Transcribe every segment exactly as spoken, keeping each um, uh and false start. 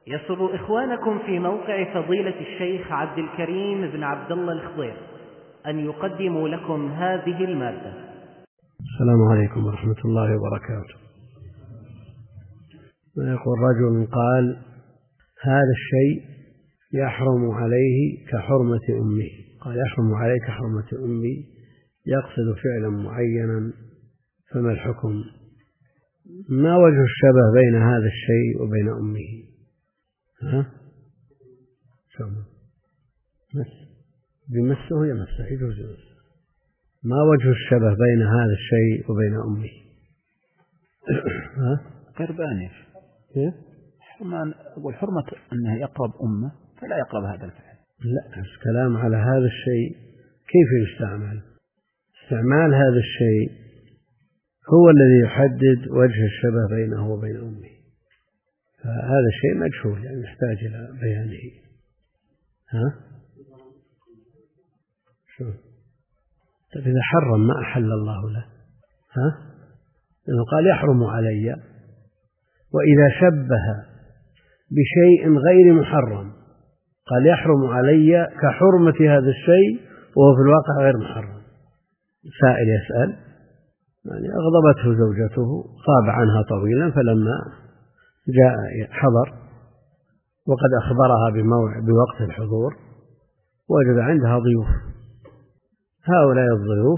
يسر إخوانكم في موقع فضيلة الشيخ عبد الكريم بن عبد الله الخضير أن يقدموا لكم هذه المادة. السلام عليكم ورحمة الله وبركاته. يقول رجل قال: هذا الشيء يحرم عليه كحرمة أمه. قال: يحرم عليه كحرمة أمي، يقصد فعلا معينا، فما الحكم؟ ما وجه الشبه بين هذا الشيء وبين أمه؟ ها؟ شو مس بمسه يمسه يجوز. ما وجه الشبه بين هذا الشيء وبين أمه؟ ها؟ قربان كيف؟ حرمان أقول حرمة أنه يقرب أمه فلا يقرب هذا الفعل. لا، الكلام على هذا الشيء كيف يستعمل. استعمال هذا الشيء هو الذي يحدد وجه الشبه بينه وبين أمه، فهذا الشيء مجهول يعني يحتاج إلى بيانه. ها؟ شو؟ طيب إذا حرم ما أحل الله له، ها؟ لأنه قال يحرم علي، وإذا شبه بشيء غير محرم قال يحرم علي كحرمة هذا الشيء وهو في الواقع غير محرم. سائل يسأل يعني أغضبته زوجته، غاب عنها طويلا، فلما جاء حضر وقد أخبرها بوقت الحضور وجد عندها ضيوف. هؤلاء الضيوف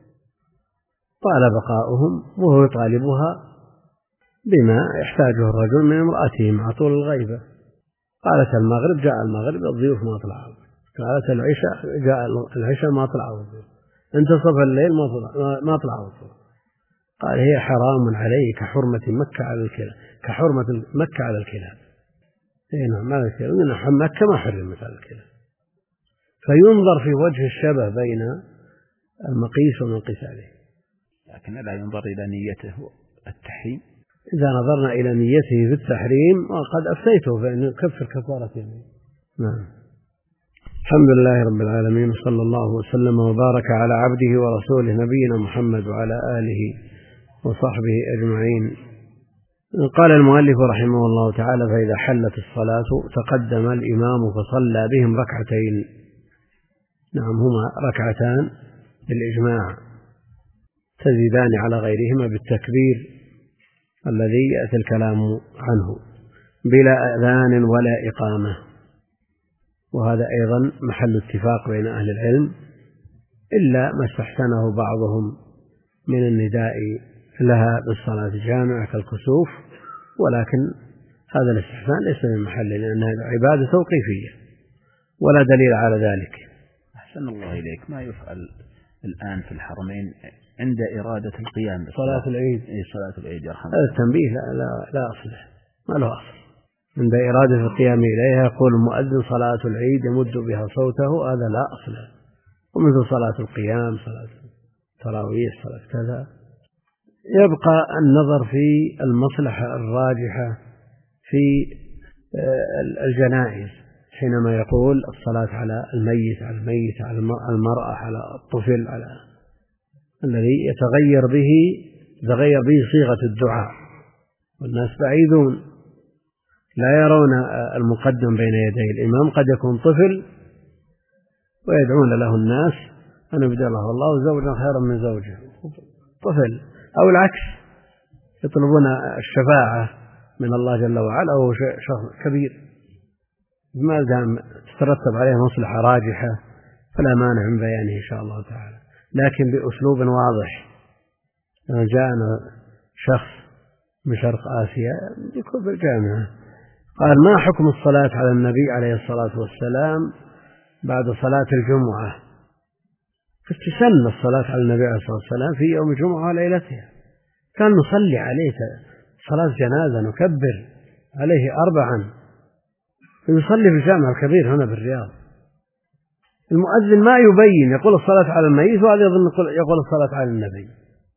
طال بقاؤهم وهو يطالبها بما يحتاجه الرجل من امرأته مع طول الغيبة. قالت المغرب، جاء المغرب الضيوف ما طلعوا. قالت العشاء، جاء العشاء ما طلعوا الضيوف. انتصف الليل ما طلعوا الضيوف. قال: هي حرام عليه كحرمة مكة على الكلاب، كحرمة مكة على الكلاب. اي نعم، على الكلاب، لأن مكة ما حرمت على الكلاب. فينظر في وجه الشبه بين المقيس والمقيس عليه، لكن لا ينظر إلى نيته التحريم. إذا نظرنا إلى نيته في التحريم وقد أفتيته فإنه يكفر كفارة يمين. نعم. الحمد لله رب العالمين، صلى الله وسلم وبارك على عبده ورسوله نبينا محمد وعلى آله وصحبه أجمعين. قال المؤلف رحمه الله تعالى: فإذا حلت الصلاة تقدم الإمام فصلى بهم ركعتين. نعم، هما ركعتان بالإجماع تزيدان على غيرهما بالتكبير الذي يأتي الكلام عنه بلا أذان ولا إقامة، وهذا أيضا محل اتفاق بين أهل العلم، إلا ما استحسنه بعضهم من النداء لها بالصلاة الجامعة كالكسوف، ولكن هذا الاستحسان ليس من محل، لأنها عبادة توقيفية ولا دليل على ذلك. أحسن الله إليك. ما يفعل الآن في الحرمين عند إرادة القيام صلاة العيد؟ إيه، صلاة العيد يرحمه. هذا التنبيه لا, لا, لا أصل، ما له أصل. عند إرادة القيام إليها يقول المؤذن صلاة العيد يمد بها صوته، هذا لا أصل. ومثل صلاة القيام، صلاة التراويح، صلاة كذا. يبقى النظر في المصلحة الراجحة في الجنائز، حينما يقول الصلاة على الميت، على الميت، على المرأة، على الطفل، على الذي يتغير به تغير به صيغة الدعاء، والناس بعيدون لا يرون المقدم بين يدي الإمام. قد يكون طفل ويدعون له الناس أن يبدله الله زوجا خيرا من زوجه، طفل، أو العكس، يطلبون الشفاعة من الله جل وعلا وهو شخص كبير. ما دام تترتب عليه مصلحة راجحة فلا مانع من بيانه إن شاء الله تعالى، لكن بأسلوب واضح. لما جاءنا شخص من شرق آسيا يكون بالجامعة قال: ما حكم الصلاة على النبي عليه الصلاة والسلام بعد صلاة الجمعة؟ فتسن الصلاة على النبي عليه الصلاة والسلام في يوم الجمعة وليلتها، كان نصلي عليه صلاة جنازة نكبر عليه أربعا، ويصلي في الجامع الكبير هنا بالرياض. المؤذن ما يبين، يقول الصلاة على الميت، وهذا يظن يقول الصلاة على النبي.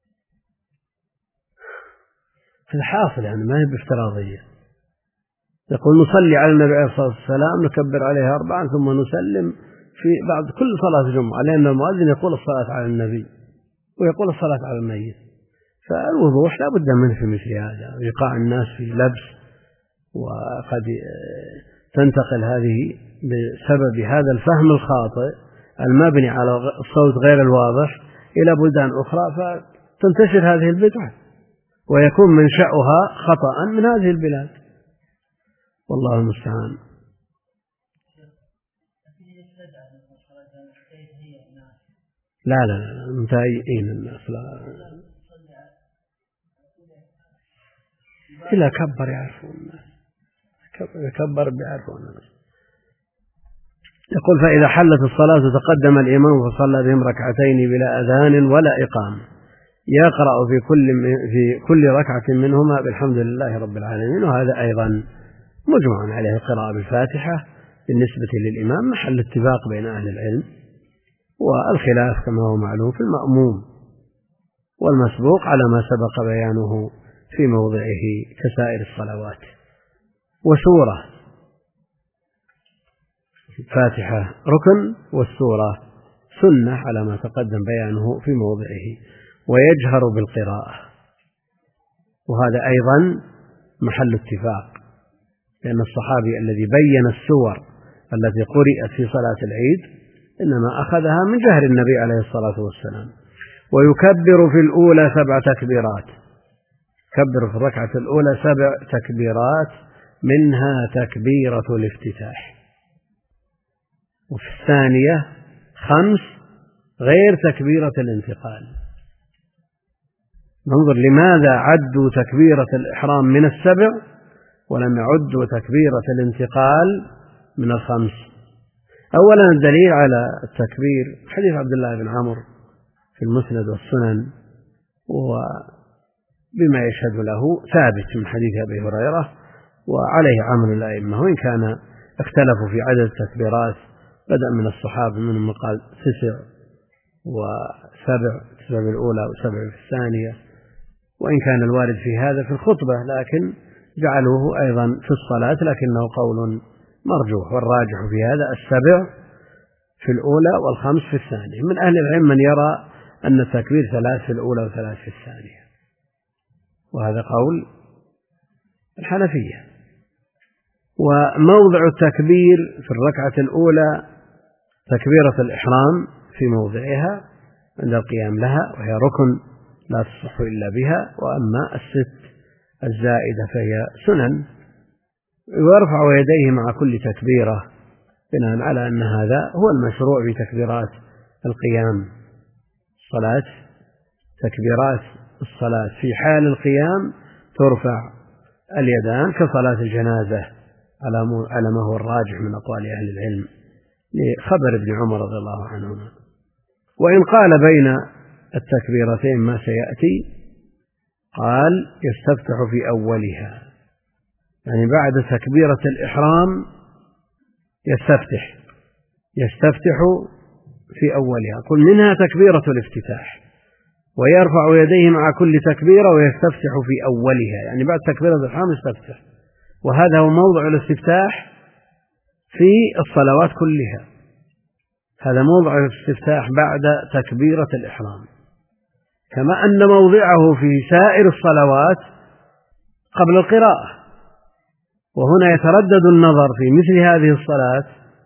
في الحاصل يعني ما هي بافتراضية. يقول نصلي على النبي عليه الصلاة والسلام نكبر عليه أربعا ثم نسلم في بعد كل صلاة جمعة، لأن المؤذن يقول الصلاة على النبي ويقول الصلاة على الميت. فالوضوح لا بد منه في مثل هذا، وإيقاع الناس في لبس وقد تنتقل هذه بسبب هذا الفهم الخاطئ المبني على الصوت غير الواضح إلى بلدان أخرى، فتنتشر هذه البدعة ويكون منشأها خطأ من هذه البلاد، والله المستعان. لا لا لا متهيئين الناس، لا إلا كبر يعرفون الناس، كبر بيعرفون الناس. يقول: فإذا حلت الصلاة تقدم الإمام فصلى بهم ركعتين بلا أذان ولا إقامة، يقرأ في كل في كل ركعة منهما بالحمد لله رب العالمين. وهذا أيضا مجمع عليه القراءة بالفاتحة بالنسبة للإمام، محل اتفاق بين أهل العلم، والخلاف كما هو معلوم في المأموم والمسبوق على ما سبق بيانه في موضعه كسائر الصلوات. وسورة الفاتحة ركن والسورة سنة على ما تقدم بيانه في موضعه. ويجهر بالقراءة، وهذا أيضا محل اتفاق، لأن الصحابي الذي بين السور التي قرأت في صلاة العيد إنما أخذها من جهر النبي عليه الصلاة والسلام. ويكبر في الأولى سبع تكبيرات، كبر في الركعة الأولى سبع تكبيرات منها تكبيرة الافتتاح، وفي الثانية خمس غير تكبيرة الانتقال. ننظر لماذا عدوا تكبيرة الإحرام من السبع ولم يعدوا تكبيرة الانتقال من الخمس. أولا الدليل على التكبير حديث عبد الله بن عمرو في المسند والسنن، وبما يشهد له ثابت من حديث أبي هريرة، وعليه عمل الأئمة، وإن كان اختلفوا في عدد التكبيرات، بدأ من الصحابة منهم من قال تسع وسبع، تسع بالأولى وسبع في الثانية، وإن كان الوارد في هذا في الخطبة، لكن جعلوه أيضا في الصلاة، لكنه قول مرجوح، والراجح في هذا السبع في الأولى والخمس في الثانية. من أهل العلم من يرى أن التكبير ثلاث في الأولى وثلاث في الثانية، وهذا قول الحنفية. وموضع التكبير في الركعة الأولى تكبيرة الإحرام في موضعها عند القيام لها، وهي ركن لا تصح إلا بها. وأما الست الزائدة فهي سنن، ويرفع يديه مع كل تكبيرة بناء على أن هذا هو المشروع في تكبيرات القيام. الصلاة تكبيرات الصلاة في حال القيام ترفع اليدان كصلاة الجنازة على ما هو الراجح من أقوال أهل العلم لخبر ابن عمر رضي الله عنهما. وإن قال بين التكبيرتين ما سيأتي قال يستفتح في أولها، يعني بعد تكبيرة الإحرام يستفتح يستفتح في أولها، قل منها تكبيرة الافتتاح، ويرفع يديه مع كل تكبيرة ويستفتح في أولها، يعني بعد تكبيرة الإحرام يستفتح، وهذا هو موضع الاستفتاح في الصلوات كلها. هذا موضع الاستفتاح بعد تكبيرة الإحرام، كما أن موضعه في سائر الصلوات قبل القراءة. وهنا يتردد النظر في مثل هذه الصلاة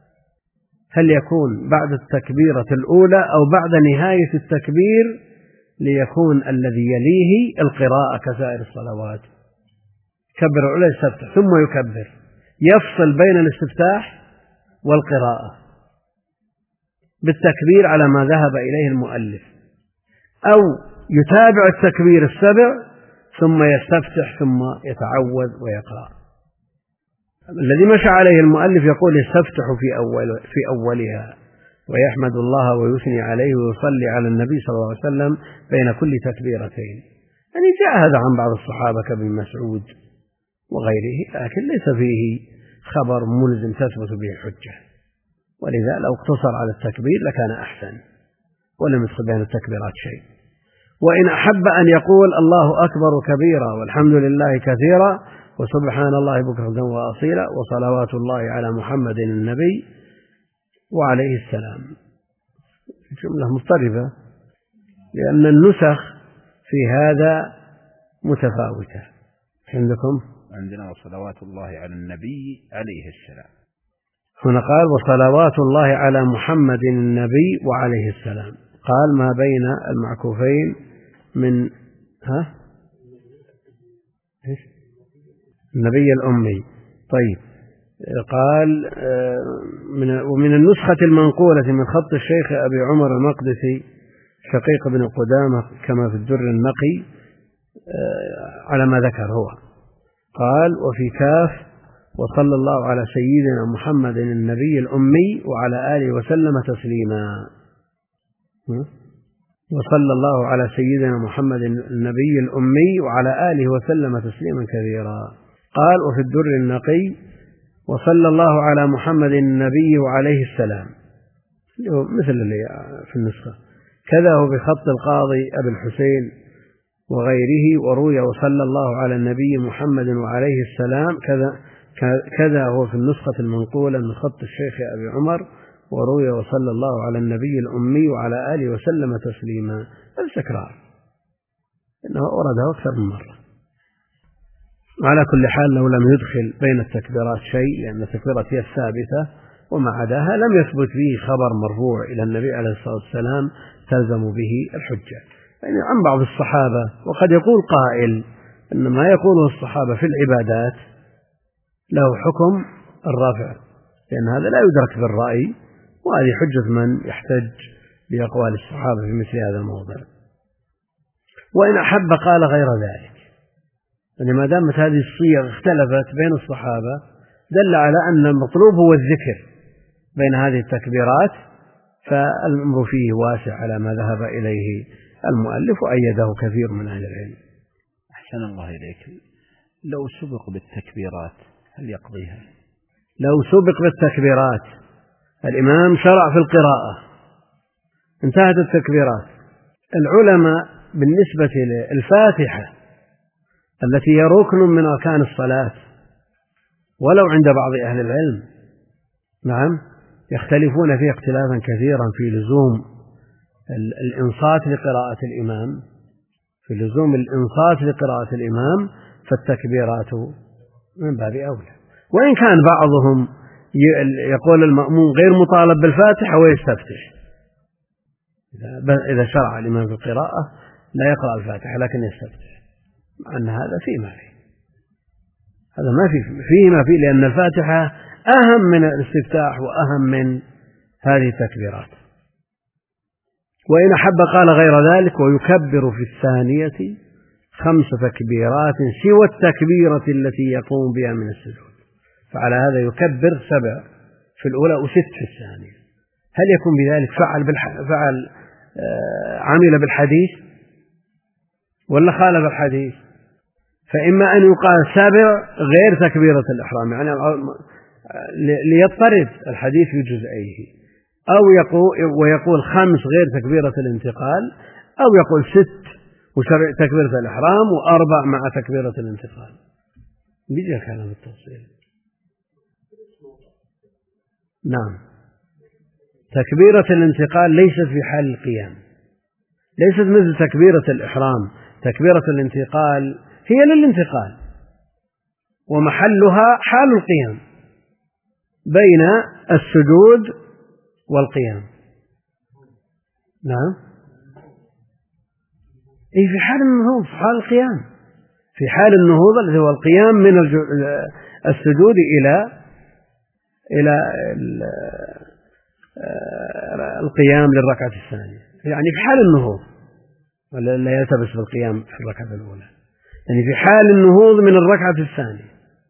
هل يكون بعد التكبيرة الأولى أو بعد نهاية التكبير، ليكون الذي يليه القراءة كسائر الصلوات. كبر الأولى يستفتح ثم يكبر، يفصل بين الاستفتاح والقراءة بالتكبير على ما ذهب إليه المؤلف، أو يتابع التكبير السبع ثم يستفتح ثم يتعوذ ويقرأ. الذي مشى عليه المؤلف يقول يستفتح في أول في أولها ويحمد الله ويثني عليه ويصلي على النبي صلى الله عليه وسلم بين كل تكبيرتين. يعني جاء هذا عن بعض الصحابة كابن مسعود وغيره، لكن ليس فيه خبر ملزم تثبت به الحجة، ولذا لو اقتصر على التكبير لكان أحسن ولم يدخل بين التكبيرات شيء. وإن أحب أن يقول الله أكبر كبيرا والحمد لله كثيرا وسبحان الله بكرة وأصيلا وصلوات الله على محمد النبي وعليه السلام، جملة مضطربة لأن النسخ في هذا متفاوتة. عندكم عندنا وصلوات الله على النبي عليه السلام. هنا قال وصلوات الله على محمد النبي وعليه السلام، قال ما بين المعكوفين من ها النبي الأمي. طيب قال من ومن النسخة المنقولة من خط الشيخ أبي عمر المقدسي شقيق بن قدامة كما في الدر النقي على ما ذكر هو. قال وفي كاف وصلى الله على سيدنا محمد النبي الأمي وعلى آله وسلم تسليما. وصلى الله على سيدنا محمد النبي الأمي وعلى آله وسلم تسليما كثيرا. قال وفي الدر النقي وصلى الله على محمد النبي وعليه السلام، مثل اللي في النسخة. كذا هو بخط القاضي أبي الحسين وغيره. وروي وصلى الله على النبي محمد وعليه السلام، كذا كذا هو في النسخة المنقولة من خط الشيخ أبي عمر. وروي وصلى الله على النبي الأمي وعلى آله وسلم تسليما. التكرار إنه أورده أكثر من مرة. وعلى كل حال لو لم يدخل بين التكبيرات شيء، لأن التكبيرات هي الثابتة وما عداها لم يثبت به خبر مرفوع إلى النبي عليه الصلاة والسلام تلزم به الحجة. يعني عن بعض الصحابة، وقد يقول قائل أن ما يقوله الصحابة في العبادات له حكم الرافع، لأن هذا لا يدرك بالرأي، وهذه حجة من يحتج بأقوال الصحابة في مثل هذا الموضع. وإن أحب قال غير ذلك، يعني ما دامت هذه الصيغ اختلفت بين الصحابة دل على أن المطلوب هو الذكر بين هذه التكبيرات، فالأمر فيه واسع على ما ذهب إليه المؤلف وأيده كثير من أهل العلم. أحسن الله إليك. لو سبق بالتكبيرات هل يقضيها؟ لو سبق بالتكبيرات، الإمام شرع في القراءة، انتهت التكبيرات، العلماء بالنسبة للفاتحة التي هي ركن من أركان الصلاة ولو عند بعض أهل العلم، نعم، يختلفون فيه اختلافا كثيرا في لزوم الإنصات لقراءة الإمام، في لزوم الإنصات لقراءة الإمام، فالتكبيرات من باب أولى. وإن كان بعضهم يقول المأموم غير مطالب بالفاتحة ويستفتح، إذا شرع الإمام في القراءة لا يقرأ الفاتحة لكن يستفتح، مع أن هذا فيه ما فيه، هذا ما فيه فيه ما فيه، لأن الفاتحة أهم من الاستفتاح وأهم من هذه التكبيرات. وإن أحب قال غير ذلك ويكبر في الثانية خمس تكبيرات سوى التكبيرة التي يقوم بها من السجود، فعلى هذا يكبر سبع في الأولى وست في الثانية. هل يكون بذلك فعل بالح... فعل آه عمل بالحديث ولا خالف الحديث؟ فإما أن يقال سبع غير تكبيرة الإحرام، يعني ليضطرد الحديث في جزئيه، أو يقول ويقول خمس غير تكبيرة الانتقال، أو يقول ست وسبع تكبيرة الإحرام وأربع مع تكبيرة الانتقال. بيجي الكلام التفصيل. نعم، تكبيرة الانتقال ليست في حال القيام، ليست مثل تكبيرة الإحرام. تكبيرة الانتقال هي للانتقال ومحلها حال القيام بين السجود والقيام. نعم، أي في حال النهوض، في حال القيام، في حال النهوض الذي هو القيام من السجود إلى إلى القيام للركعة الثانية، يعني في حال النهوض، ولا لا يلتبس بالقيام في الركعة الأولى، يعني في حال النهوض من الركعة الثانية،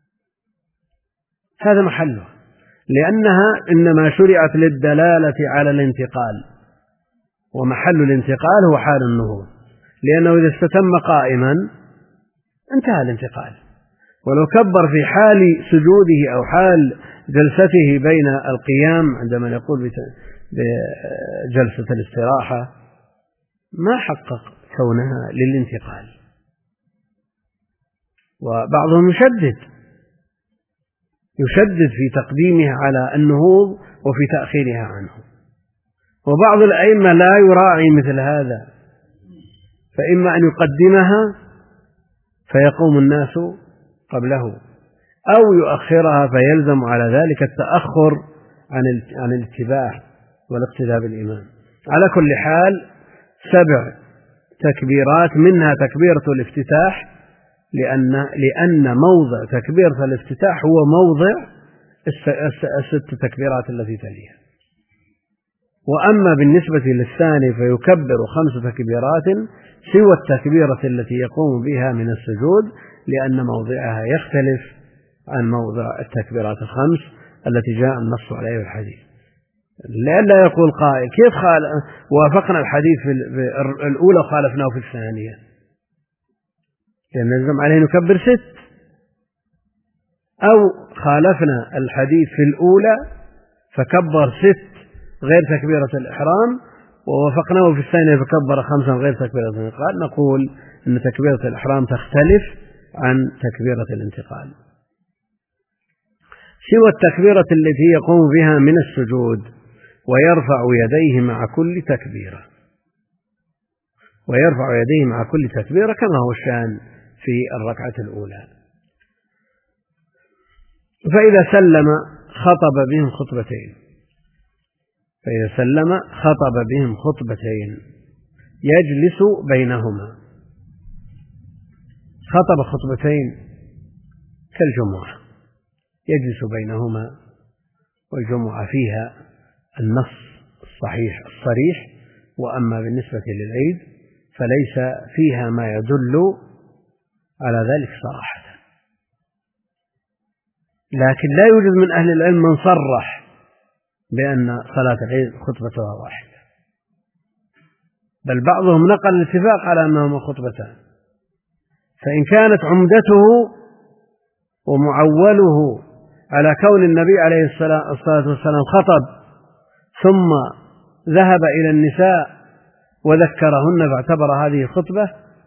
هذا محله، لأنها إنما شرعت للدلالة على الانتقال، ومحل الانتقال هو حال النهوض، لأنه إذا استتم قائما انتهى الانتقال. ولو كبر في حال سجوده أو حال جلسته بين القيام عندما يقول بجلسة الاستراحة ما حقق كونها للانتقال. وبعضهم يشدد يشدد في تقديمها على النهوض وفي تأخيرها عنه، وبعض الأئمة لا يراعي مثل هذا، فإما أن يقدمها فيقوم الناس قبله أو يؤخرها فيلزم على ذلك التأخر عن الاتباع والاقتداء بالإمام. على كل حال سبع تكبيرات، منها تكبيرة الافتتاح، لأن لأن موضع تكبيرة الافتتاح هو موضع الست تكبيرات التي تليها. وأما بالنسبة للثاني فيكبر خمس تكبيرات سوى التكبيرة التي يقوم بها من السجود، لأن موضعها يختلف عن موضع التكبيرات الخمس التي جاء النص عليه الحديث. لئلا يقول قائل كيف وافقنا الحديث في الأولى وخالفناه في الثانية؟ لأن يلزم عليه نكبر ست، أو خالفنا الحديث في الأولى فكبر ست غير تكبيرة الإحرام، ووافقناه في الثانية فكبر خمسا غير تكبيرة الانتقال. نقول أن تكبيرة الإحرام تختلف عن تكبيرة الانتقال. سوى التكبيرة التي يقوم بها من السجود، ويرفع يديه مع كل تكبيرة ويرفع يديه مع كل تكبيرة كما هو الشأن في الركعة الأولى. فإذا سلم خطب بهم خطبتين فإذا سلم خطب بهم خطبتين يجلس بينهما. خطب خطبتين كالجمعة يجلس بينهما، والجمعة فيها النص الصحيح الصريح، وأما بالنسبة للعيد فليس فيها ما يدل على ذلك صراحة. لكن لا يوجد من أهل العلم من صرح بأن صلاة العيد خطبتها واحدة، بل بعضهم نقل الاتفاق على أنهما خطبتان. فإن كانت عمدته ومعوله على كون النبي عليه الصلاة والسلام خطب ثم ذهب إلى النساء وذكرهن فاعتبر هذه خطبة،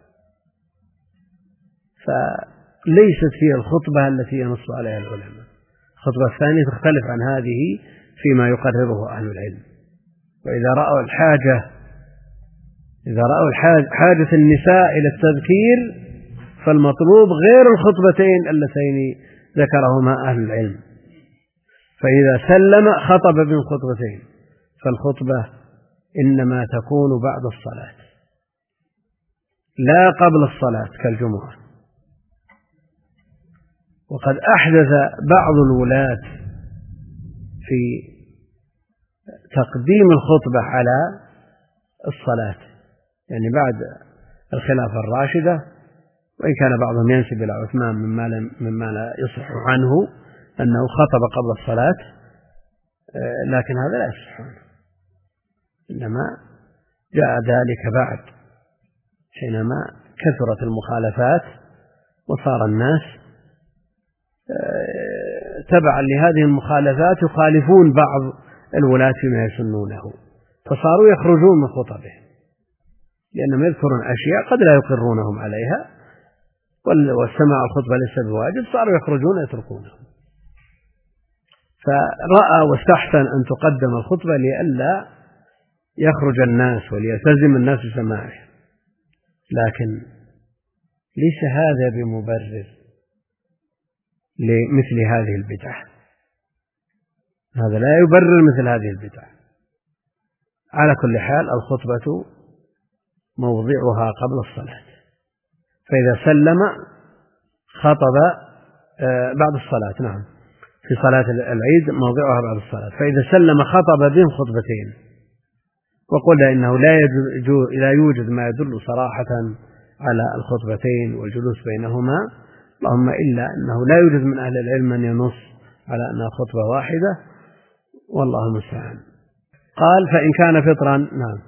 فليست هي الخطبة التي ينص عليها العلماء. الخطبة الثانية تختلف عن هذه فيما يقرره أهل العلم. وإذا رأوا الحاجة إذا رأوا حاجة النساء إلى التذكير فالمطلوب غير الخطبتين اللتين ذكرهما أهل العلم. فإذا سلم خطب بين خطبتين، فالخطبة إنما تكون بعد الصلاة لا قبل الصلاة كالجمعة. وقد أحدث بعض الولاة في تقديم الخطبة على الصلاة، يعني بعد الخلافة الراشدة، وإن كان بعضهم ينسب إلى عثمان مما, مما لا يصح عنه أنه خطب قبل الصلاة، لكن هذا لا يصح عنه، إنما جاء ذلك بعد حينما كثرت المخالفات وصار الناس تبعا لهذه المخالفات يخالفون بعض الولاة فيما يسنونه، فصاروا يخرجون من خطبه لأنهم يذكرون أشياء قد لا يقرونهم عليها، والسماع الخطبة ليس بواجب، صاروا يخرجون يتركونهم. فرأى واستحسن أن تقدم الخطبة لئلا يخرج الناس وليلتزم الناس بسماعه، لكن ليس هذا بمبرر لمثل هذه البدعة. هذا لا يبرر مثل هذه البدعة. على كل حال الخطبة موضعها قبل الصلاة، فإذا سلم خطب بعد الصلاة. نعم، في صلاة العيد موضعها بعد الصلاة. فإذا سلم خطب بهم خطبتين. وقلنا إنه لا يوجد, لا يوجد ما يدل صراحة على الخطبتين والجلوس بينهما، اللهم إلا أنه لا يوجد من أهل العلم من ينص على أنها خطبة واحدة، والله المستعان. قال فإن كان فطرا، نعم،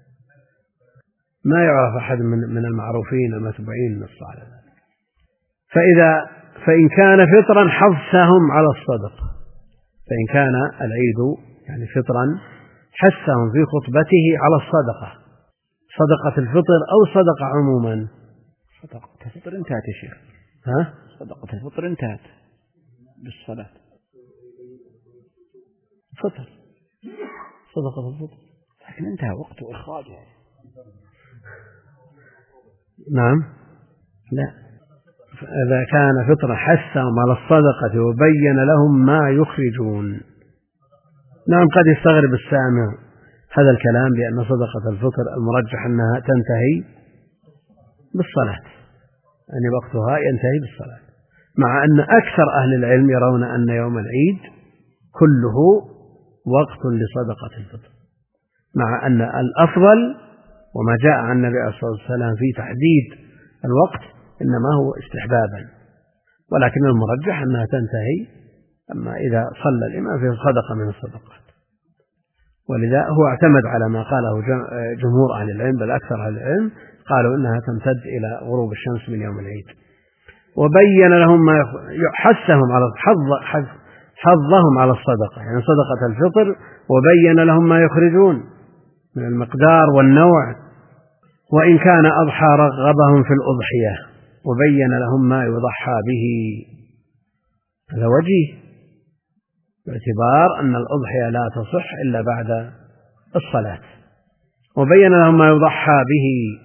ما يعرف أحد من من المعروفين المتبعين النص على ذلك. فإذا فإن كان فطرا حثهم على الصدقة، فإن كان العيد يعني فطرا حثهم في خطبته على الصدقة، صدقة الفطر أو صدقة عموما. صدقة الفطر انتهت يا شيخ. ها؟ صدقة الفطر انتهت بالصلاة. فطر صدقة الفطر لكن انتهى وقت إخراجها. نعم، لا، إذا كان فطرا حثهم على الصدقة وبين لهم ما يخرجون. نعم قد يستغرب السامع هذا الكلام بأن صدقة الفطر المرجح أنها تنتهي بالصلاة، يعني وقتها ينتهي بالصلاة، مع أن أكثر أهل العلم يرون أن يوم العيد كله وقت لصدقة الفطر، مع أن الأفضل وما جاء عن النبي عليه الصلاة والسلام في تحديد الوقت إنما هو استحبابا، ولكن المرجح أنها تنتهي أما إذا صلى الإمام في صدقة من الصدقات. ولذا هو اعتمد على ما قاله جمهور أهل العلم، بل أكثر أهل العلم قالوا إنها تمتد إلى غروب الشمس من يوم العيد. وبين لهم ما حثهم على حظ حظهم على الصدقة، يعني صدقة الفطر، وبين لهم ما يخرجون من المقدار والنوع، وإن كان أضحى رغبهم في الأضحية، وبين لهم ما يضحى به. هذا وجيه باعتبار أن الأضحية لا تصح إلا بعد الصلاة، وبين لهم ما يضحى به،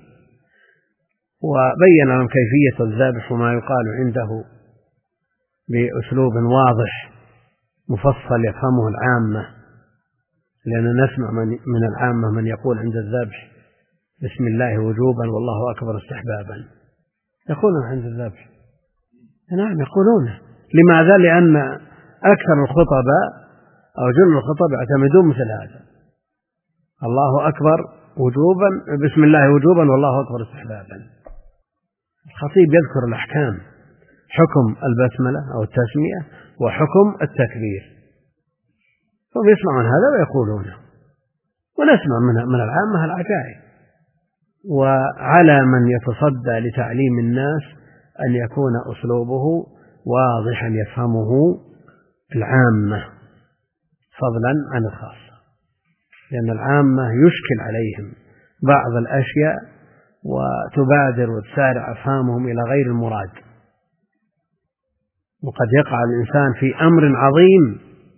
وبين لهم كيفية الذبح وما يقال عنده بأسلوب واضح مفصل يفهمه العامة، لأننا نسمع من العامة من يقول عند الذبح بسم الله وجوبا والله أكبر استحبابا، يقولون عند الذبح. نعم يقولون. لماذا؟ لأن أكثر الخطباء أو جل الخطب يعتمدون مثل هذا، الله أكبر وجوبا، بسم الله وجوبا والله أكبر استحبابا. الخطيب يذكر الأحكام، حكم البسملة أو التسمية وحكم التكبير، هم يسمعون هذا ويقولونه، ونسمع من من العامة العجائب. وعلى من يتصدى لتعليم الناس أن يكون أسلوبه واضحا يفهمه العامة فضلا عن الخاصة، لأن العامة يشكل عليهم بعض الأشياء وتبادر وتسارع أفهامهم إلى غير المراد، وقد يقع الإنسان في أمر عظيم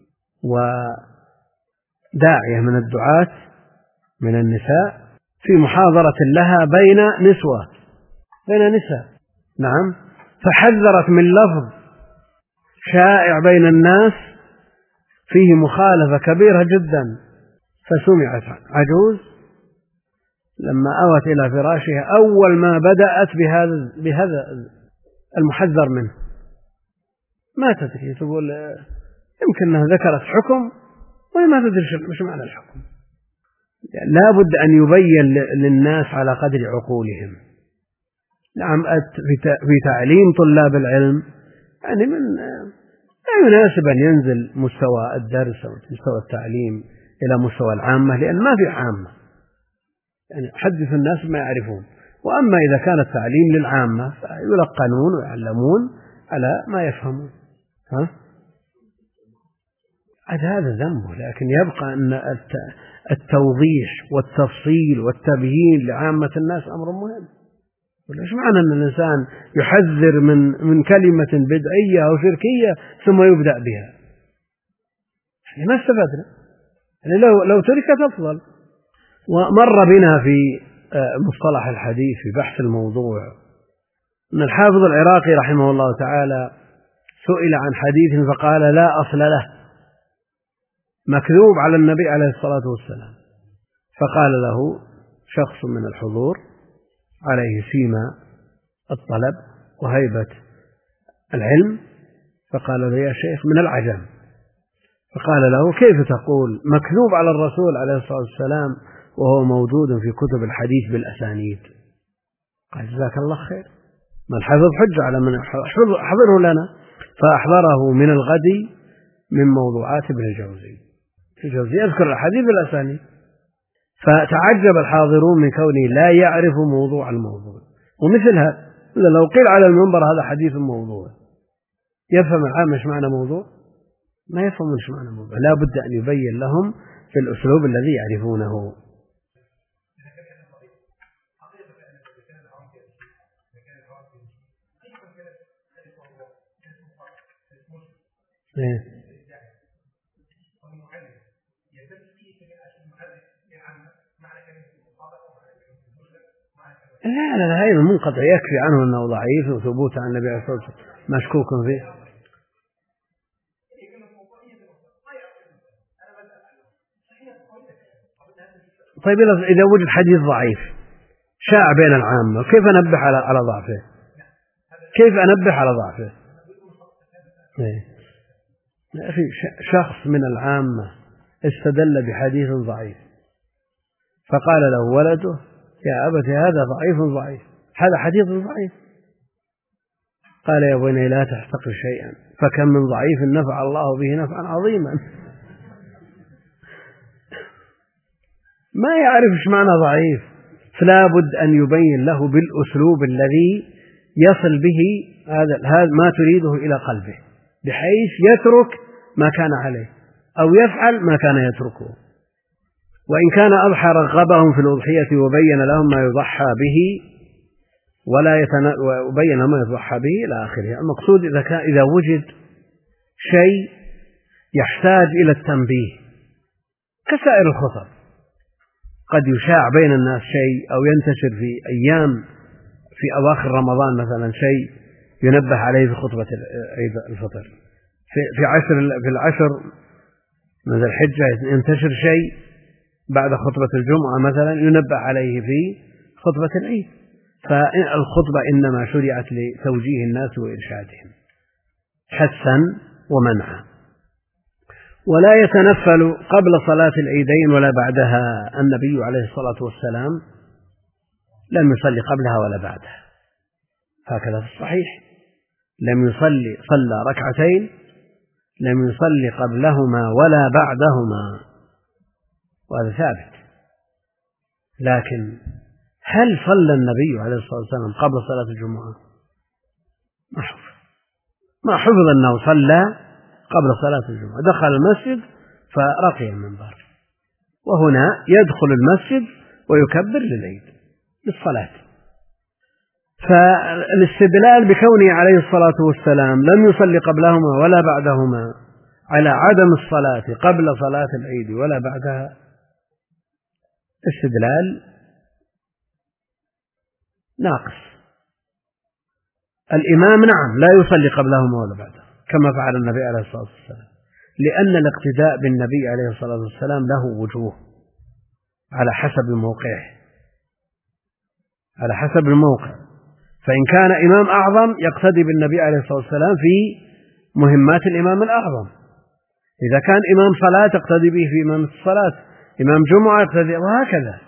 وداعية من الدعاة من النساء في محاضرة لها بين نسوة بين نساء نعم، فحذرت من لفظ شائع بين الناس فيه مخالفة كبيرة جدا، فسمعت عجوز لما أوت إلى فراشها أول ما بدأت بهذا بهذا المحذر منه، ما تدري، تقول يمكن أنها ذكرت حكم وما تدري مش معنى الحكم. لا بد أن يبين للناس على قدر عقولهم. نعم في تعليم طلاب العلم يعني من لا يناسب أن ينزل مستوى الدرس أو مستوى التعليم إلى مستوى العامة، لأن ما في عامة، يعني حدث الناس ما يعرفون. وأما إذا كان التعليم للعامة فيلقنون ويعلمون على ما يفهمون. ها؟ هذا ذنبه، لكن يبقى أن التوضيح والتفصيل والتبيين لعامة الناس أمر مهم. وليش معنى أن الإنسان يحذر من من كلمة بدعية أو شركية ثم يبدأ بها؟ يعني ما استفدنا، يعني لو لو تركت أفضل. ومر بنا في مصطلح الحديث في بحث الموضوع أن الحافظ العراقي رحمه الله تعالى سئل عن حديث فقال لا أصل له، مكذوب على النبي عليه الصلاة والسلام، فقال له شخص من الحضور عليه سيما الطلب وهيبة العلم، فقال له يا شيخ من العجم، فقال له كيف تقول مكذوب على الرسول عليه الصلاة والسلام وهو موجود في كتب الحديث بالأسانيد؟ قال جزاك الله خير، من حفظ حج على من حضره لنا، فأحضره من الغد من موضوعات ابن الجوزي، الجوزي يذكر الحديث بالأسانيد، فتعجب الحاضرون من كونه لا يعرف موضوع الموضوع. ومثل هذا لو قيل على المنبر هذا حديث موضوع، يفهم العام مش معنى موضوع؟ ما يفهم مش معنى موضوع، لا بد أن يبين لهم في الأسلوب الذي يعرفونه. إيه؟ لا لا هذا منقطع يكفي عنه أنه ضعيف وثبوت عن النبي عليه الصلاة والسلام مشكوك فيه. طيب إذا وجد حديث ضعيف شاع بين العامة كيف أنبه على على ضعفه؟ كيف أنبه على ضعفه؟ يا أخي شخص من العامة استدل بحديث ضعيف فقال له ولده يا أبت هذا ضعيف ضعيف هذا حديث ضعيف. قال يا بني لا تحتقر شيئا فكم من ضعيف نفع الله به نفعا عظيما. ما يعرف ايش معنى ضعيف، فلا بد أن يبين له بالأسلوب الذي يصل به هذا هذا ما تريده إلى قلبه بحيث يترك ما كان عليه أو يفعل ما كان يتركه. وإن كان أضحى رغبهم في الأضحية وبين لهم ما يضحى به ولا يتن... وبين ما يضحى به إلى آخره. المقصود إذا كان إذا وجد شيء يحتاج إلى التنبيه كسائر الخطب قد يشاع بين الناس شيء أو ينتشر في أيام في أواخر رمضان مثلا شيء ينبه عليه في خطبة عيد الفطر، في في عشر في العشر من ذي الحجة ينتشر شيء بعد خطبة الجمعة مثلا ينبه عليه في خطبة العيد. فالخطبة إنما شرعت لتوجيه الناس وإرشادهم حثا ومنعا. ولا يتنفل قبل صلاة العيدين ولا بعدها. النبي عليه الصلاة والسلام لم يصلي قبلها ولا بعدها، هكذا في الصحيح لم يصلي صلى ركعتين لم يصلي قبلهما ولا بعدهما، وهذا ثابت. لكن هل صلى النبي عليه الصلاة والسلام قبل صلاة الجمعة؟ ما حفظ ما حفظ أنه صلى قبل صلاة الجمعة. دخل المسجد فرقي المنبر، وهنا يدخل المسجد ويكبر للعيد للصلاة. فالاستدلال بكونه عليه الصلاة والسلام لم يصلي قبلهما ولا بعدهما على عدم الصلاة قبل صلاة العيد ولا بعدها استدلال ناقص. الإمام نعم لا يصلي قبلهما ولا بعدها كما فعل النبي عليه الصلاة والسلام، لأن الاقتداء بالنبي عليه الصلاة والسلام له وجوه على حسب موقعه على حسب الموقع. فإن كان إمام أعظم يقتدي بالنبي عليه الصلاة والسلام في مهمات الإمام الأعظم، إذا كان إمام صلاة تقتدي به في إمام الصلاة، إمام جمعة يقتدي، وهكذا.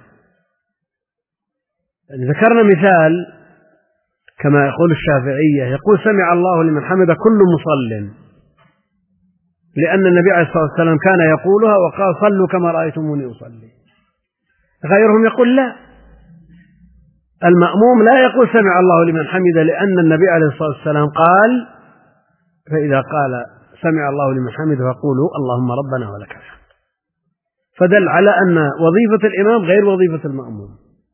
ذكرنا مثال كما يقول الشافعية يقول سمع الله لمن حمد كل مصل، لأن النبي عليه الصلاة والسلام كان يقولها وقال صلوا كما رأيتموني أصلي. غيرهم يقول لا، المأموم لا يقول سمع الله لمن حمد، لأن النبي عليه الصلاة والسلام قال فإذا قال سمع الله لمن حمد فقولوا اللهم ربنا ولك الحمد. فدل على أن وظيفة الإمام غير وظيفة المأموم.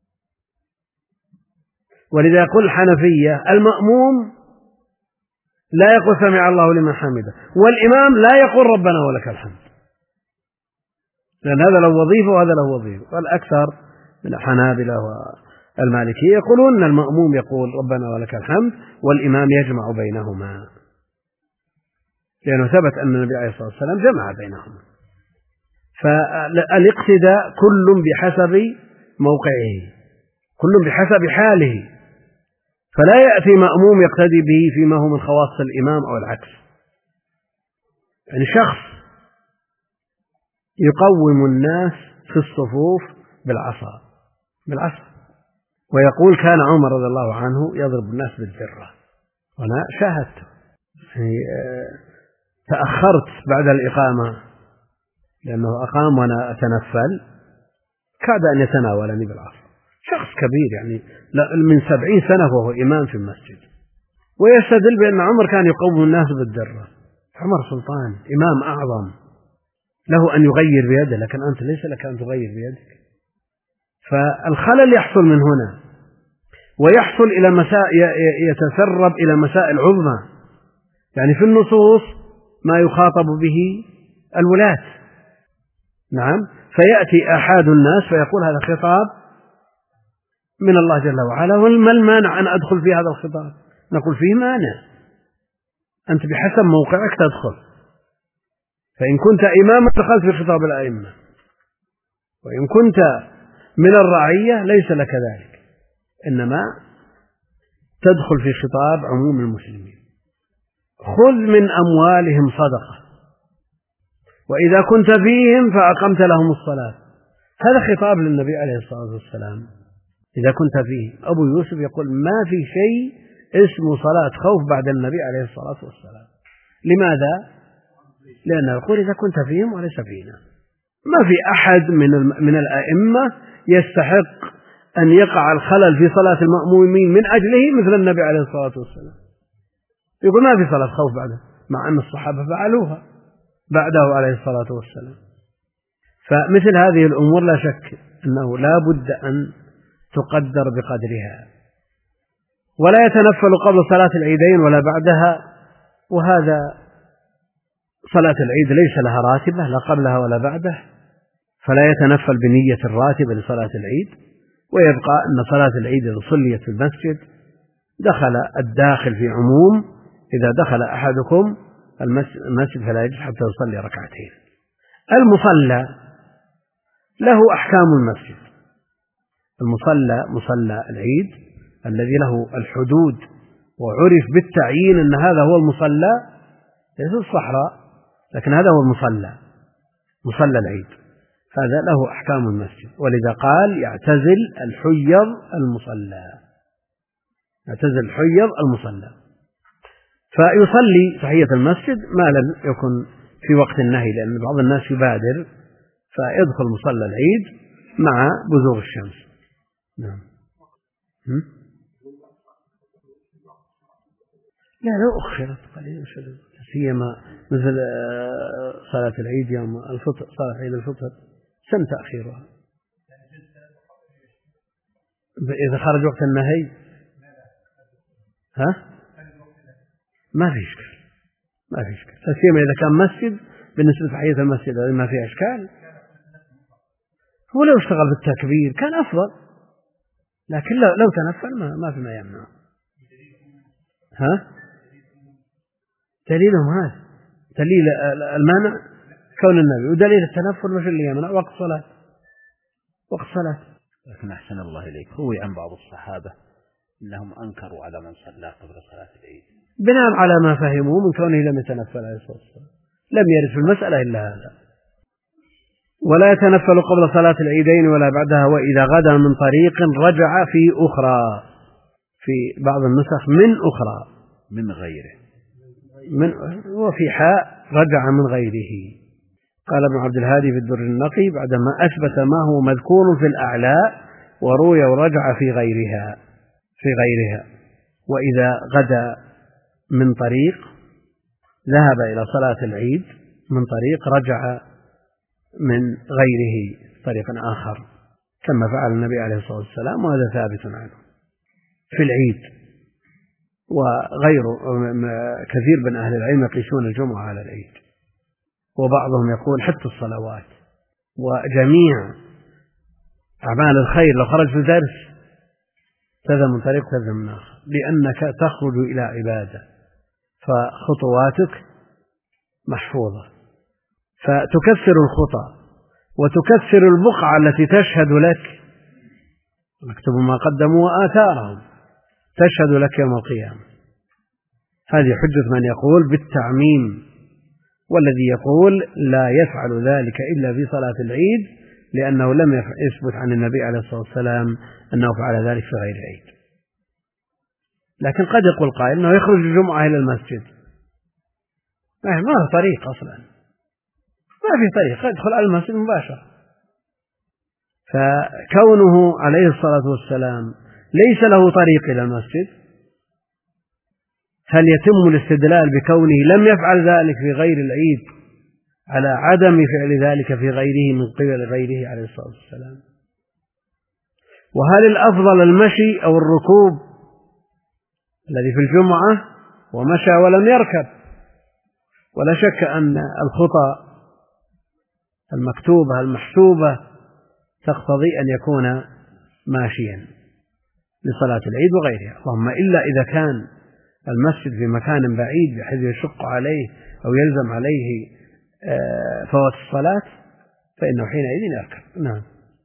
ولذا يقول الحنفية المأموم لا يقول سمع الله لمن حمده، والإمام لا يقول ربنا ولك الحمد، لأن هذا له وظيفة وهذا له وظيفة. والأكثر من الحنابلة والمالكية يقولون أن المأموم يقول ربنا ولك الحمد والإمام يجمع بينهما، لأنه ثبت أن النبي عليه الصلاة والسلام جمع بينهما. فالاقتداء كل بحسب موقعه، كل بحسب حاله، فلا يأتي مأموم يقتدي به فيما هو من خواص الإمام أو العكس. يعني شخص يقوم الناس في الصفوف بالعصا بالعصا ويقول كان عمر رضي الله عنه يضرب الناس بالذرة، وأنا شاهدت تأخرت بعد الإقامة لأنه أقام وأنا أتنفل كاد أن يتناولني بالعصا. شخص كبير يعني من سبعين سنة وهو إمام في المسجد، ويستدل بأن عمر كان يقوم الناس بالذرة. عمر سلطان إمام أعظم له أن يغير بيده، لكن أنت ليس لك أن تغير بيدك. فالخلل يحصل من هنا، ويحصل إلى مسائل يتسرب إلى مسائل عظمى. يعني في النصوص ما يخاطب به الولاة، نعم، فيأتي أحد الناس فيقول هذا خطاب من الله جل وعلا، وما المانع أن أدخل في هذا الخطاب؟ نقول فيه مانع، أنت بحسب موقعك تدخل، فإن كنت إماما دخلت في خطاب الأئمة، وإن كنت من الرعية ليس لك ذلك، إنما تدخل في خطاب عموم المسلمين. خذ من أموالهم صدقة، وإذا كنت فيهم فأقمت لهم الصلاة. هذا خطاب للنبي عليه الصلاة والسلام. إذا كنت فيه، أبو يوسف يقول ما في شيء اسمه صلاة خوف بعد النبي عليه الصلاة والسلام. لماذا؟ لأنه يقول إذا كنت فيهم وليس فينا. ما في أحد من من الأئمة يستحق أن يقع الخلل في صلاة المأمومين من أجله مثل النبي عليه الصلاة والسلام. يقول ما في صلاة خوف بعده، مع أن الصحابة فعلوها بعده عليه الصلاة والسلام. فمثل هذه الأمور لا شك أنه لا بد أن تقدر بقدرها، ولا يتنفل قبل صلاة العيدين ولا بعدها. وهذا صلاة العيد ليس لها راتبة لا قبلها ولا بعده، فلا يتنفل بنية الراتبة لصلاة العيد، ويبقى أن صلاة العيد إذا صليت في المسجد دخل الداخل في عموم. إذا دخل أحدكم المسجد فلا يجلس حتى يصلي ركعتين. المصلى له أحكام المسجد. المصلى مصلى العيد الذي له الحدود وعرف بالتعيين أن هذا هو المصلى، ليس الصحراء، لكن هذا هو المصلى، مصلى العيد، هذا له أحكام المسجد. ولذا قال يعتزل الحيض المصلى، يعتزل الحيض المصلى، فيصلي تحية المسجد ما لم يكن في وقت النهي، لأن بعض الناس يبادر فيدخل مصلى العيد مع بزوغ الشمس. نعم. لا لو أخرت قليلا سيما مثل صلاة العيد يوم الفطر، صلاة عيد الفطر سن تأخيرها إذا خرج وقت النهي. ها ما في إشكال، ما في إشكال، سيما إذا كان مسجد بالنسبة لتحية المسجد ما في إشكال. هو لو اشتغل بالتكبير كان أفضل، لكن لو تنفل ما ما في ما يمنع. ها دليلهم هذا دليل المانع كون النبي، ودليل التنفل وش اللي يمنع؟ وقت صلاة، وقت صلاة. لكن أحسن الله إليك، روي عن بعض الصحابة أنهم أنكروا على من صلى قبل صلاة العيد بناء على ما فهموا من كونه لم يتنفل عليه الصلاة والسلام. لم يرد في المسألة إلا هذا. ولا يتنفل قبل صلاة العيدين ولا بعدها، وإذا غدا من طريق رجع في أخرى، في بعض النسخ من أخرى من غيره، من وفي حاء رجع من غيره. قال ابن عبد الهادي في الدر النقي بعدما أثبت ما هو مذكور في الأعلى وروي ورجع في غيرها في غيرها وإذا غدا من طريق ذهب إلى صلاة العيد من طريق رجع من غيره طريق آخر كما فعل النبي عليه الصلاة والسلام، وهذا ثابت عنه في العيد. وغيره كثير من أهل العلم يقيسون الجمعة على العيد، وبعضهم يقول حتى الصلوات وجميع أعمال الخير لو خرج في درس تذهب من طريق تذهب من آخر، لأنك تخرج إلى عبادة فخطواتك محفوظة، فتكسر الخطى وتكسر البقعة التي تشهد لك، نكتب ما قدموا وآثارهم تشهد لك يوم القيامة. هذه حجة من يقول بالتعميم، والذي يقول لا يفعل ذلك إلا في صلاة العيد لأنه لم يثبت عن النبي عليه الصلاة والسلام أنه فعل ذلك في غير العيد. لكن قد يقول قائل أنه يخرج الجمعة إلى المسجد، ما هو طريق أصلا، ما في طريق، يدخل على المسجد مباشرة. فكونه عليه الصلاة والسلام ليس له طريق إلى المسجد، هل يتم الاستدلال بكونه لم يفعل ذلك في غير العيد على عدم فعل ذلك في غيره من قبل غيره عليه الصلاة والسلام؟ وهل الأفضل المشي أو الركوب الذي في الجمعة ومشى ولم يركب؟ ولا شك أن الخطى المكتوبة المحسوبة تقتضي أن يكون ماشيا، لصلاة العيد وغيرها، اللهم إلا إذا كان المسجد في مكان بعيد بحيث يشق عليه أو يلزم عليه فوات الصلاة فإنه حينئذ يركب. نعم.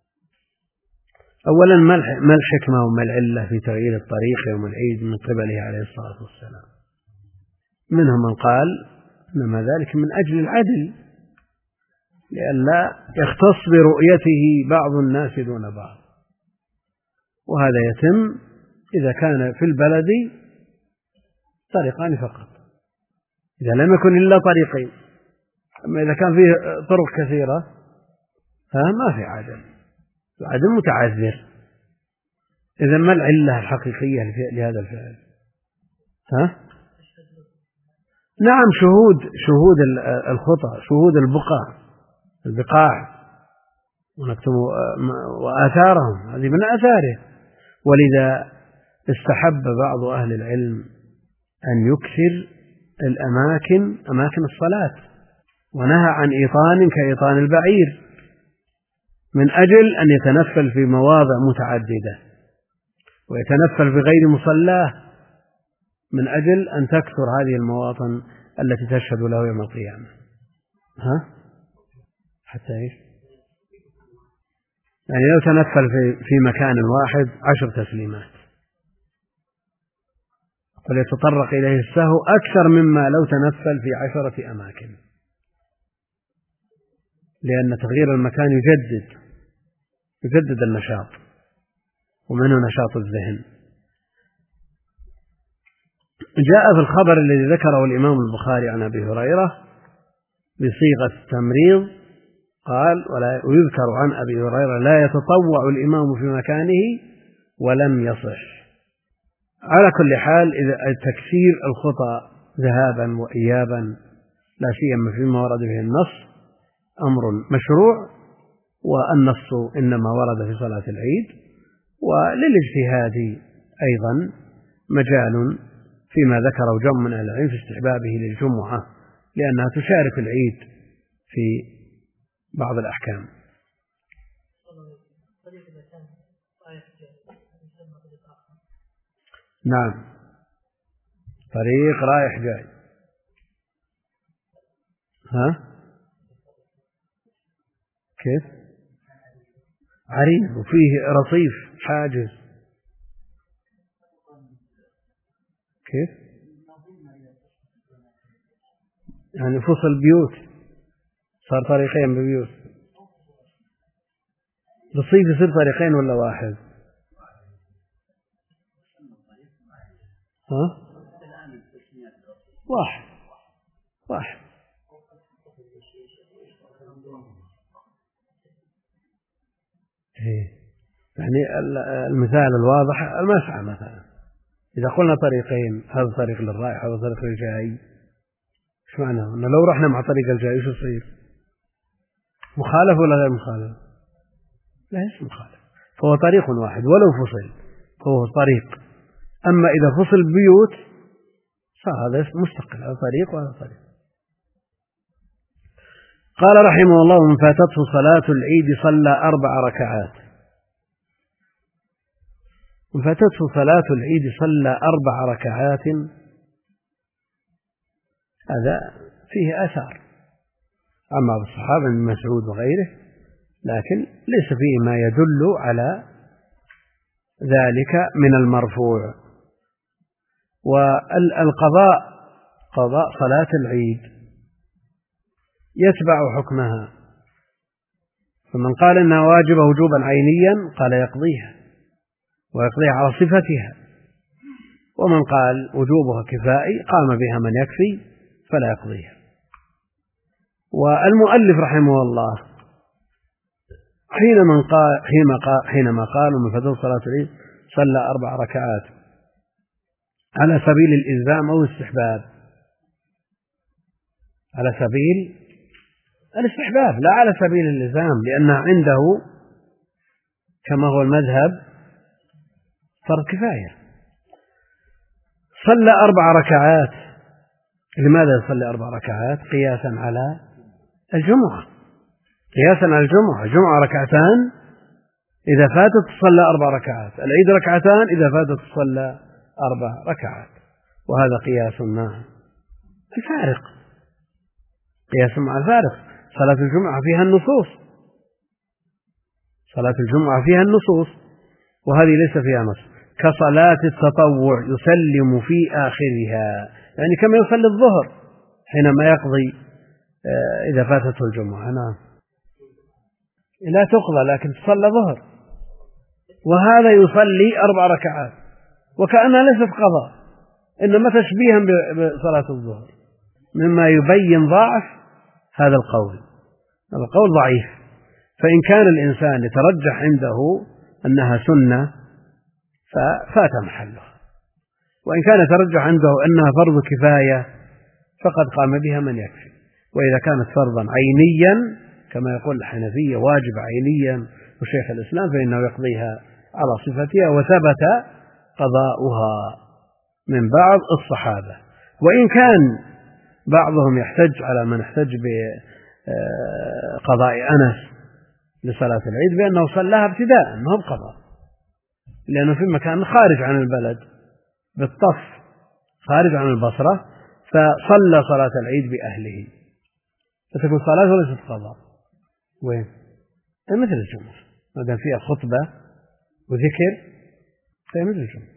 أولا ما الحكمة وما العلة في تغيير الطريق يوم العيد من قبله عليه الصلاة والسلام؟ منهم من قال إنما ذلك من أجل العدل، لئلا يختص برؤيته بعض الناس دون بعض، وهذا يتم إذا كان في البلد طريقان فقط، إذا لم يكن إلا طريقين. أما إذا كان فيه طرق كثيرة فما في عدل، العدل متعذر. إذا ما العلة الحقيقية لهذا الفعل؟ ها؟ نعم، شهود شهود الخطى، شهود البقاع البقاع ونكتب وآثارهم، هذه من آثاره. ولذا استحب بعض أهل العلم أن يكثر الأماكن أماكن الصلاة، ونهى عن إيطان كإيطان البعير من أجل أن يتنفل في مواضع متعددة ويتنفل في غير مصلاه من أجل أن تكثر هذه المواطن التي تشهد له يوم القيامة. ها؟ حتى إيش؟ يعني لو تنفل في, في مكان واحد عشر تسليمات فليتطرق إليه السهو أكثر مما لو تنفل في عشرة أماكن، لأن تغيير المكان يجدد يجدد النشاط ومنه نشاط الذهن. جاء في الخبر الذي ذكره الإمام البخاري عن أبي هريرة بصيغة التمريض قال: ويذكر عن أبي هريرة لا يتطوع الإمام في مكانه ولم يصح. على كل حال إذا تكثير الخطى ذهابا وإيابا لا سيما فيما ورد به النص أمر مشروع، والنص إنما ورد في صلاة العيد، وللاجتهاد أيضا مجال فيما ذكره جمع من أهل العلم في استحبابه للجمعة، لأنها تشارك العيد في بعض الأحكام. نعم، طريق رايح جاي. ها؟ كيف؟ عريض وفيه رصيف حاجز. كيف؟ يعني فصل بيوت، صار طريقين ببيوت. رصيف يصير طريقين ولا واحد؟ ها؟ واحد واحد. يعني المثال الواضح المسعى مثلا، إذا قلنا طريقين، هذا طريق للرايح هذا طريق للجاي، إيش معنى؟ أنه لو رحنا مع طريق الجاي إيش يصير؟ مخالف ولا غير مخالف؟ لا، ليس مخالف، فهو طريق واحد ولو فصل فهو طريق. أما إذا فصل بيوت فهذا مستقل، هذا طريق وهذا طريق. قال رحمه الله: من فاتته صلاة العيد صلى أربع ركعات. من فاتته صلاة العيد صلى أربع ركعات، هذا فيه أثار عن بعض الصحابة من مسعود وغيره، لكن ليس فيه ما يدل على ذلك من المرفوع. والقضاء قضاء صلاة العيد يتبع حكمها، فمن قال إنها واجبة وجوبا عينيا قال يقضيها ويقضيها على صفتها، ومن قال وجوبها كفائي قام بها من يكفي فلا يقضيها. والمؤلف رحمه الله حينما قال حينما قال من فاتته صلاة العيد صلى أربع ركعات على سبيل الإلزام أو الاستحباب، على سبيل الاستحباب لا على سبيل الإلزام، لأنه عنده كما هو المذهب فرض كفاية. صلى أربع ركعات. لماذا يصلي أربع ركعات؟ قياسا على الجمعة، قياسا على الجمعة. الجمعة ركعتان إذا فاتت تصلى أربع ركعات، العيد ركعتان، إذا فاتت تصلى أربع ركعات. وهذا قياس مع الفارق، قياس مع الفارق. صلاة الجمعة فيها النصوص، صلاة الجمعة فيها النصوص، وهذه ليس فيها نص. كصلاة التطوع يسلم في آخرها، يعني كما يصلي الظهر حينما يقضي إذا فاتته الجمعة. نعم، لا تقضى لكن تصلى ظهر، وهذا يصلي أربع ركعات وكأنها ليست قضاء، إنما تشبيها بصلاة الظهر، مما يبين ضعف هذا القول. هذا القول ضعيف. فإن كان الإنسان يترجح عنده أنها سنة ففات محلها، وإن كان يترجح عنده أنها فرض كفاية فقد قام بها من يكفي. وإذا كانت فرضا عينيا كما يقول الحنفية واجب عينيا وشيخ الإسلام فإنه يقضيها على صفتها، وثبت قضاؤها من بعض الصحابة. وإن كان بعضهم يحتج على من احتج بقضاء أنس لصلاة العيد بأنه صلاها ابتداء أنه بقضاء، لأنه في مكان خارج عن البلد بالطف خارج عن البصرة، فصلى صلاة العيد بأهله، فتكون صلاة وليست قضاء. وين؟ مثل الجمعة، ما دام فيها خطبة وذكر فهي مثل الجمعة.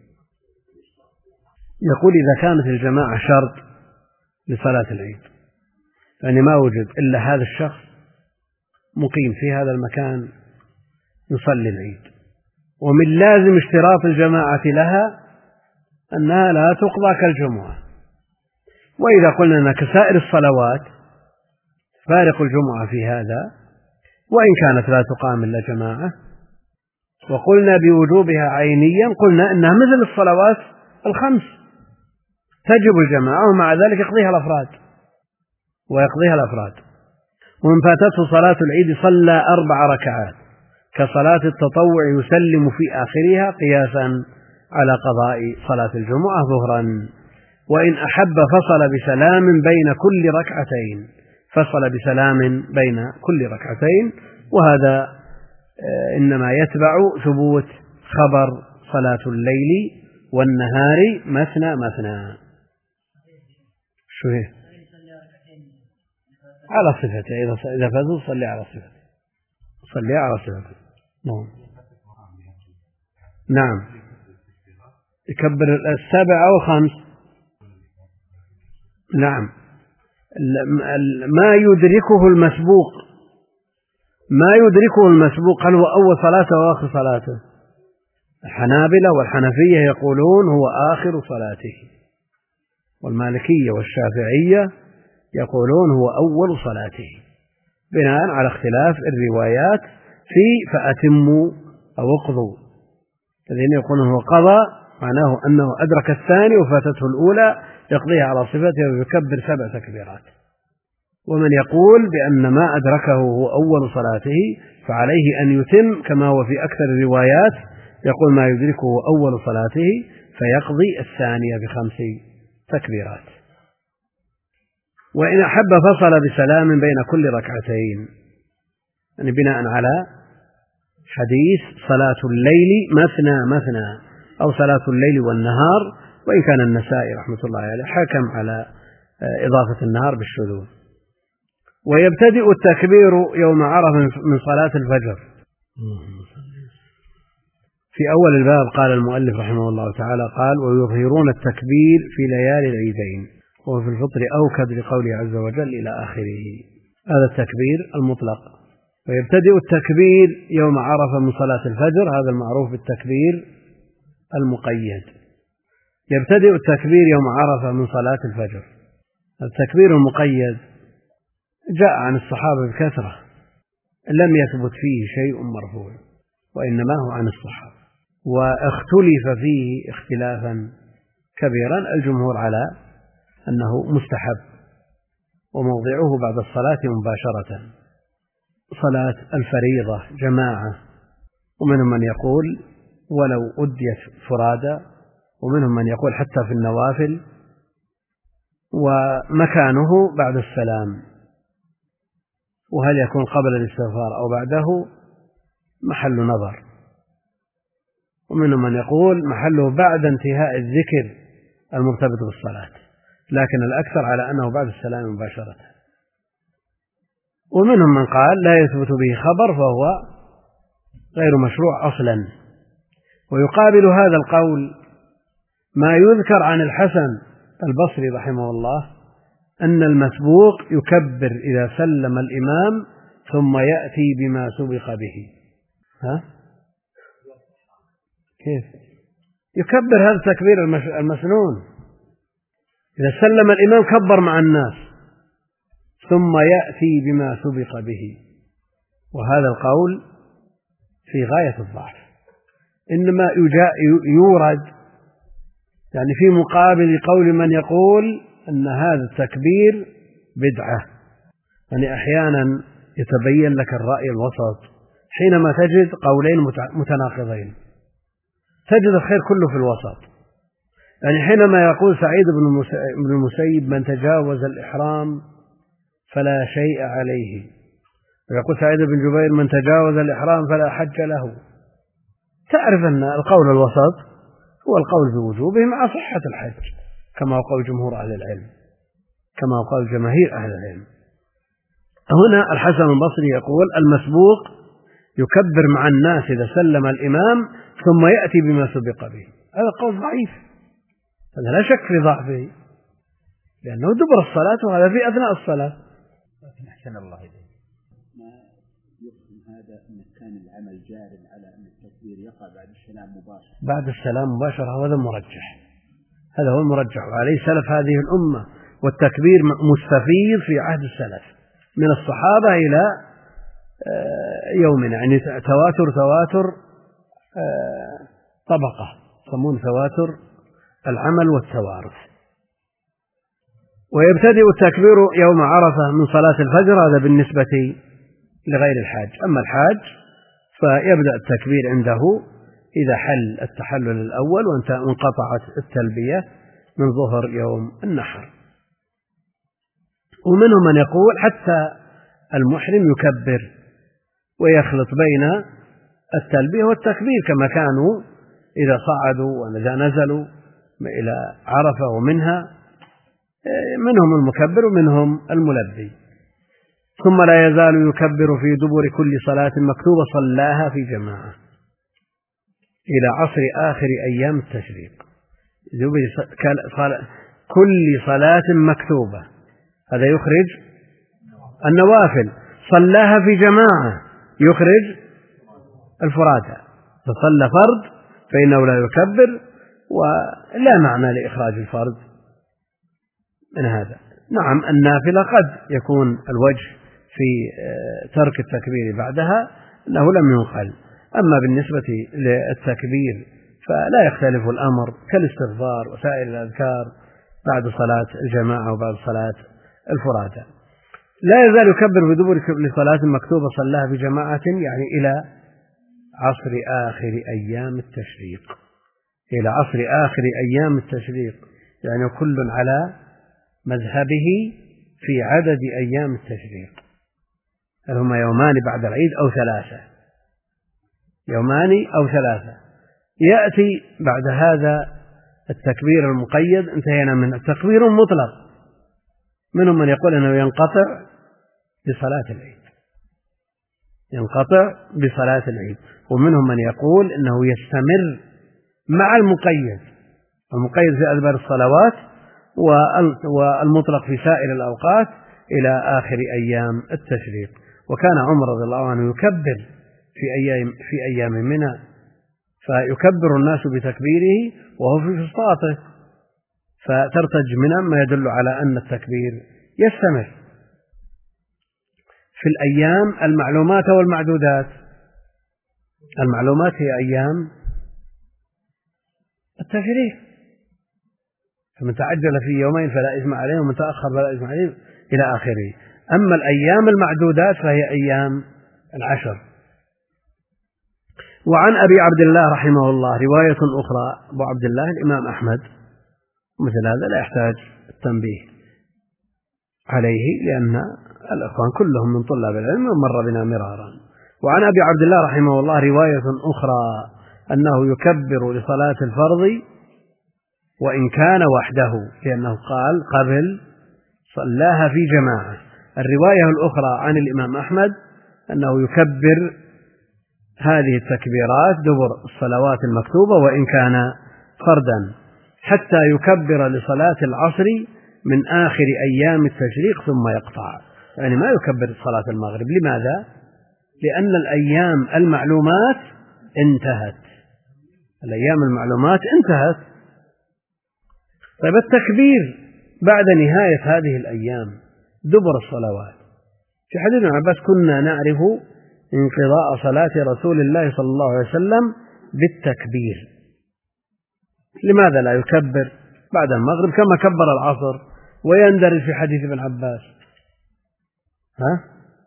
يقول إذا كانت الجماعة شرط لصلاة العيد، يعني ما وجد إلا هذا الشخص مقيم في هذا المكان يصلي العيد، ومن لازم اشتراط الجماعة لها أنها لا تقضى كالجمعة. وإذا قلنا أنها كسائر الصلوات فارق الجمعة في هذا، وإن كانت لا تقام إلا جماعة، وقلنا بوجوبها عينيا، قلنا إنها مثل الصلوات الخمس تجب الجماعة، ومع ذلك يقضيها الأفراد ويقضيها الأفراد. ومن فاتته صلاة العيد صلى أربع ركعات كصلاة التطوع يسلم في آخرها قياسا على قضاء صلاة الجمعة ظهرا. وإن أحب فصل بسلام بين كل ركعتين، فصل بسلام بين كل ركعتين، وهذا إنما يتبع ثبوت خبر صلاة الليل والنهار مثنى مثنى. شو هي؟ على صفته، إذا فازوا صلي على صفته، صلي على صفته. نعم نعم، يكبر السابع أو الخامس. نعم، ما يدركه المسبوق، ما يدركه المسبوق هل هو أول صلاته أو آخر صلاته؟ الحنابلة والحنفية يقولون هو آخر صلاته، والمالكية والشافعية يقولون هو أول صلاته، بناء على اختلاف الروايات في فأتموا أو اقضوا. الذين يقولون هو قضى معناه أنه أدرك الثاني وفاتته الأولى يقضيها على صفته ويكبر سبع تكبيرات. ومن يقول بأن ما أدركه هو أول صلاته فعليه أن يتم كما هو في أكثر الروايات، يقول ما يدركه أول صلاته فيقضي الثانية بخمس تكبيرات. وإن أحب فصل بسلام بين كل ركعتين، يعني بناء على حديث صلاة الليل مثنى مثنى أو صلاة الليل والنهار، وإن كان النسائي رحمة الله عليه حكم على إضافة النهار بالشذوذ. ويبتدئ التكبير يوم عرفة من صلاة الفجر. في أول الباب قال المؤلف رحمه الله تعالى قال ويظهرون التكبير في ليالي العيدين، وفي الفطر أوكد لقوله عز وجل إلى آخره. هذا التكبير المطلق. ويبتدئ التكبير يوم عرفة من صلاة الفجر، هذا المعروف بالتكبير المقيد. يبتدئ التكبير يوم عرفة من صلاة الفجر. التكبير المقيد جاء عن الصحابة بكثرة، لم يثبت فيه شيء مرفوع، وإنما هو عن الصحابة، واختلف فيه اختلافا كبيرا. الجمهور على أنه مستحب وموضعه بعد الصلاة مباشرة، صلاة الفريضة جماعة، ومنهم من يقول ولو أديت فرادى، ومنهم من يقول حتى في النوافل، ومكانه بعد السلام. وهل يكون قبل الاستغفار أو بعده محل نظر، ومنهم من يقول محله بعد انتهاء الذكر المرتبط بالصلاة، لكن الأكثر على أنه بعد السلام مباشرة. ومنهم من قال لا يثبت به خبر فهو غير مشروع أصلا. ويقابل هذا القول ما يذكر عن الحسن البصري رحمه الله أن المسبوق يكبر إذا سلم الإمام ثم يأتي بما سبق به. ها؟ كيف يكبر هذا التكبير المسنون؟ إذا سلم الإمام كبر مع الناس ثم يأتي بما سبق به، وهذا القول في غاية الضعف. إنما يورد يعني في مقابل قول من يقول أن هذا التكبير بدعة. يعني أحيانا يتبين لك الرأي الوسط حينما تجد قولين متناقضين، تجد الخير كله في الوسط. يعني حينما يقول سعيد بن المسيب من تجاوز الإحرام فلا شيء عليه، ويقول سعيد بن جبير من تجاوز الإحرام فلا حج له، تعرف أن القول الوسط هو القول بوجوبه مع صحة الحج، كما قال جمهور أهل العلم، كما قال جماهير أهل العلم. هنا الحسن البصري يقول المسبوق يكبر مع الناس إذا سلم الإمام ثم يأتي بما سبق به. هذا قول ضعيف، هذا لا شك في ضعفه، لأنه دبر الصلاة وهذا في أثناء الصلاة. لكن أحسن الله إليه ما يفهم هذا أن كان العمل جار على أن التكبير يقع بعد السلام مباشرة. بعد السلام مباشرة هذا المرجح، هذا هو المرجح وعليه سلف هذه الأمة، والتكبير مستفيض في عهد السلف من الصحابة إلى يومنا، يعني تواتر تواتر طبقة يسمون تواتر العمل والتوارث. ويبتدئ التكبير يوم عرفة من صلاة الفجر، هذا بالنسبة لغير الحاج. أما الحاج فيبدأ التكبير عنده إذا حل التحلل الأول وانقطعت التلبية من ظهر يوم النحر. ومنهم من يقول حتى المحرم يكبر ويخلط بين التلبية والتكبير، كما كانوا إذا صعدوا وإذا نزلوا إلى عرفة ومنها، منهم المكبر ومنهم الملبي. ثم لا يزال يكبر في دبر كل صلاة مكتوبة صلاها في جماعة إلى عصر آخر أيام التشريق. كل صلاة مكتوبة هذا يخرج النوافل، صلاها في جماعة يخرج الفرادى. فصلى فرد فإنه لا يكبر، ولا معنى لإخراج الفرد من هذا. نعم النافلة قد يكون الوجه في ترك التكبير بعدها أنه لم ينقل، أما بالنسبة للتكبير فلا يختلف الأمر كالاستغفار وسائر الأذكار بعد صلاة الجماعة وبعد صلاة الفرادى. لا يزال يكبر بدبر كل صلاة مكتوبة صلاها بجماعة، يعني إلى عصر آخر أيام التشريق، إلى عصر آخر أيام التشريق، يعني كل على مذهبه في عدد أيام التشريق، هل هما يومان بعد العيد أو ثلاثة، يومان أو ثلاثة. يأتي بعد هذا التكبير المقيد، انتهينا من التكبير المطلق. منهم من يقول أنه ينقطع بصلاة العيد، ينقطع بصلاة العيد. ومنهم من يقول أنه يستمر مع المقيد، المقيد في أدبار الصلوات والمطلق في سائر الأوقات إلى آخر أيام التشريق. وكان عمر رضي الله عنه يكبر في أيام في أيام منى، فيكبر الناس بتكبيره وهو في فسطاطه، فترتج منى، ما يدل على أن التكبير يستمر في الأيام المعلومات والمعدودات. المعلومات هي أيام التشريق، فمن تعجل في يومين فلا إثم عليه ومن تأخر فلا إثم عليه إلى آخره. أما الأيام المعدودات فهي أيام العشر. وعن أبي عبد الله رحمه الله رواية أخرى، أبو عبد الله الإمام أحمد، مثل هذا لا يحتاج التنبيه عليه لأن الأخوان كلهم من طلاب العلم ومر بنا مرارا. وعن أبي عبد الله رحمه الله رواية أخرى أنه يكبر لصلاة الفرض وإن كان وحده، لأنه قال قبل صلاها في جماعة. الرواية الأخرى عن الإمام أحمد أنه يكبر هذه التكبيرات دبر الصلوات المكتوبة وإن كان فردا، حتى يكبر لصلاة العصر من آخر أيام التشريق ثم يقطع، يعني ما يكبر صلاة المغرب. لماذا؟ لأن الأيام المعلومات انتهت، الأيام المعلومات انتهت. طيب التكبير بعد نهاية هذه الأيام دبر الصلوات، في حديث ابن عباس كنا نعرف انقضاء صلاة رسول الله صلى الله عليه وسلم بالتكبير، لماذا لا يكبر بعد المغرب كما كبر العصر ويندرج في حديث ابن عباس؟ ها؟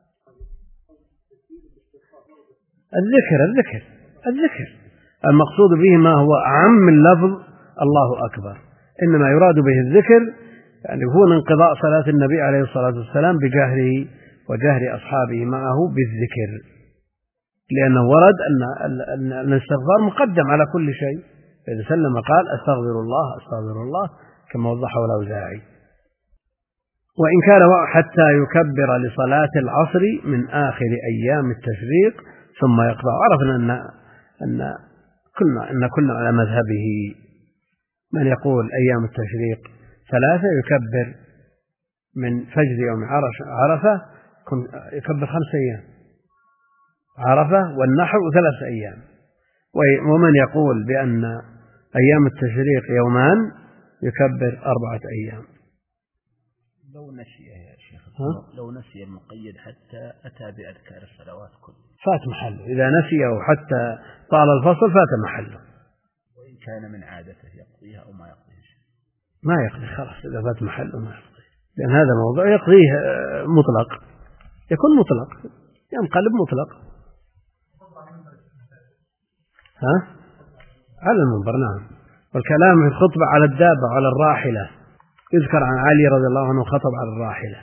الذكر الذكر الذكر المقصود به ما هو أعم من لفظ الله أكبر، إنما يراد به الذكر، يعني هو انقضاء صلاة النبي عليه الصلاة والسلام بجهره وجهر أصحابه معه بالذكر، لأنه ورد أن الاستغفار مقدم على كل شيء، فإذا سلم قال أستغفر الله أستغفر الله كما وضحه الأوزاعي. وإن كان حتى يكبر لصلاة العصر من آخر أيام التشريق ثم يقطع. عرفنا أن أن كنا أن كنا على مذهبه، من يقول أيام التشريق ثلاثة يكبر من فجر يوم عرفة يكبر خمس أيام، عرفة والنحر ثلاث أيام، ومن يقول بأن أيام التشريق يومان يكبر أربعة أيام. لو نسي يا شيخ، لو نسي المقيد حتى أتى بأذكار الصلوات كلها فات محله، إذا نسيه حتى طال الفصل فات محله. وإن كان من عادته يقضيها أو ما يقضيها ما يقضي، خلاص إذا فات محله ما يقضي، لأن هذا موضوع يقضيه مطلق، يكون مطلق ينقلب مطلق. ها؟ على المنبر نعم. والكلام في الخطبة على الدابة على الراحلة، يذكر عن علي رضي الله عنه خطب على الراحلة.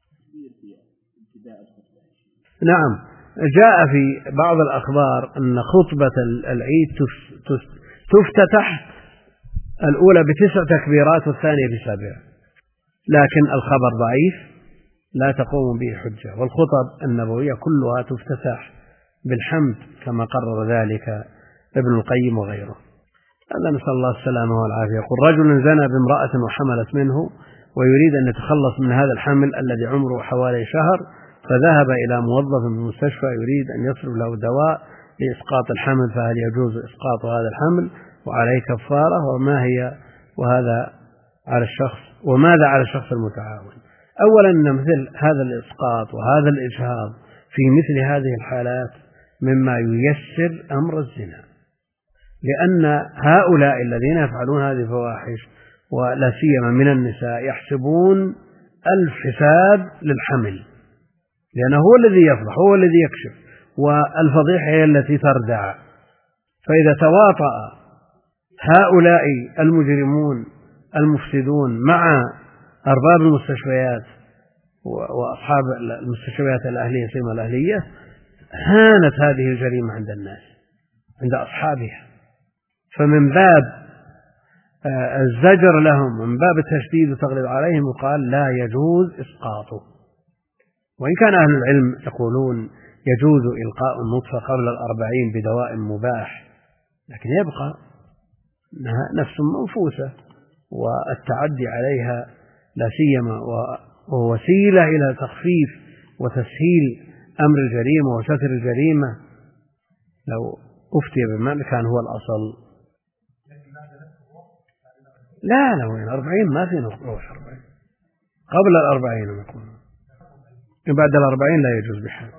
نعم، جاء في بعض الأخبار أن خطبة العيد تفتتح الأولى بتسع تكبيرات والثانية بسبع، لكن الخبر ضعيف لا تقوم به حجة، والخطب النبوية كلها تفتتح بالحمد كما قرر ذلك ابن القيم وغيره. هذا نسأل الله السلامة والعافية. يقول رجل زنى بامرأة وحملت منه ويريد أن يتخلص من هذا الحمل الذي عمره حوالي شهر، فذهب إلى موظف من المستشفى يريد أن يصرف له دواء لإسقاط الحمل، فهل يجوز إسقاط هذا الحمل وعليه كفارة؟ وما هي وهذا على الشخص وماذا على الشخص المتعاون؟ أولا أن مثل هذا الإسقاط وهذا الإجهاض في مثل هذه الحالات مما ييسر أمر الزنا، لأن هؤلاء الذين يفعلون هذه الفواحش ولا سيما من النساء يحسبون ألف حساب للحمل، لأنه هو الذي يفضح هو الذي يكشف، والفضيحة هي التي تردع. فإذا تواطأ هؤلاء المجرمون المفسدون مع أرباب المستشفيات وأصحاب المستشفيات الأهلية سيما الأهلية، هانت هذه الجريمة عند الناس عند أصحابها. فمن باب الزجر لهم من باب التشديد وتغليظ عليهم يقال لا يجوز إسقاطه. وإن كان أهل العلم يقولون يجوز إلقاء النطفة قبل الأربعين بدواء مباح، لكن يبقى أنها نفس منفوسة والتعدي عليها لا سيما ووسيلة إلى تخفيف وتسهيل أمر الجريمة وستر الجريمة. لو أفتي بما كان هو الأصل. لا لا وين أربعين ما في نروح أربعين قبل الأربعين نقول، بعد الأربعين لا يجوز بحال.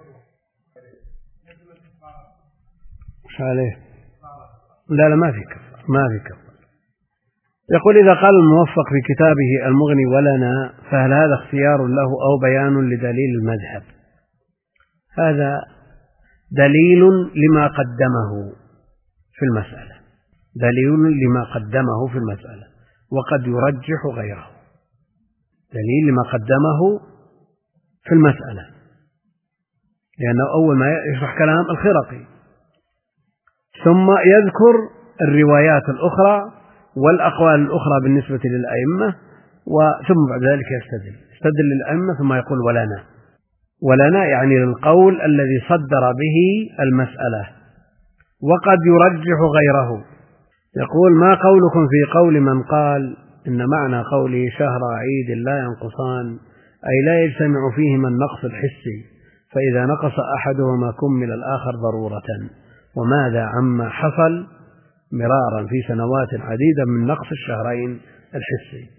مش عليه؟ لا لا ما في كفر ما في كفر. يقول إذا قال الموفق في كتابه المغني ولنا، فهل هذا اختيار له أو بيان لدليل المذهب؟ هذا دليل لما قدمه في المسألة، دليل لما قدمه في المسألة وقد يرجح غيره، دليل لما قدمه في المسألة، لأنه أول ما يشرح كلام الخرقي ثم يذكر الروايات الأخرى والأقوال الأخرى بالنسبة للأئمة، وثم بعد ذلك يستدل يستدل للأئمة ثم يقول ولنا ولنا يعني للقول الذي صدر به المسألة، وقد يرجح غيره. يقول ما قولكم في قول من قال إن معنى قوله شهر عيد لا ينقصان أي لا يجتمع فيهما النقص الحسي، فإذا نقص أحدهما كمل الآخر ضرورة، وماذا عما حصل مرارا في سنوات عديدة من نقص الشهرين الحسي.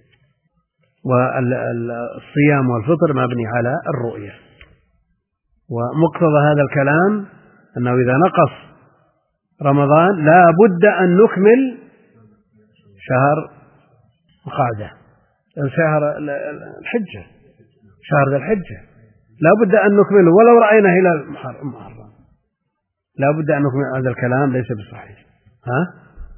والصيام والفطر مبني على الرؤية، ومقتضى هذا الكلام أنه إذا نقص رمضان لا بد أن نكمل شهر القعدة شهر الحجة شهر الحجة لا بد أن نكمله ولو رأينا هلال المحرم، لا بد أن نكمل. هذا الكلام ليس بصحيح. ها؟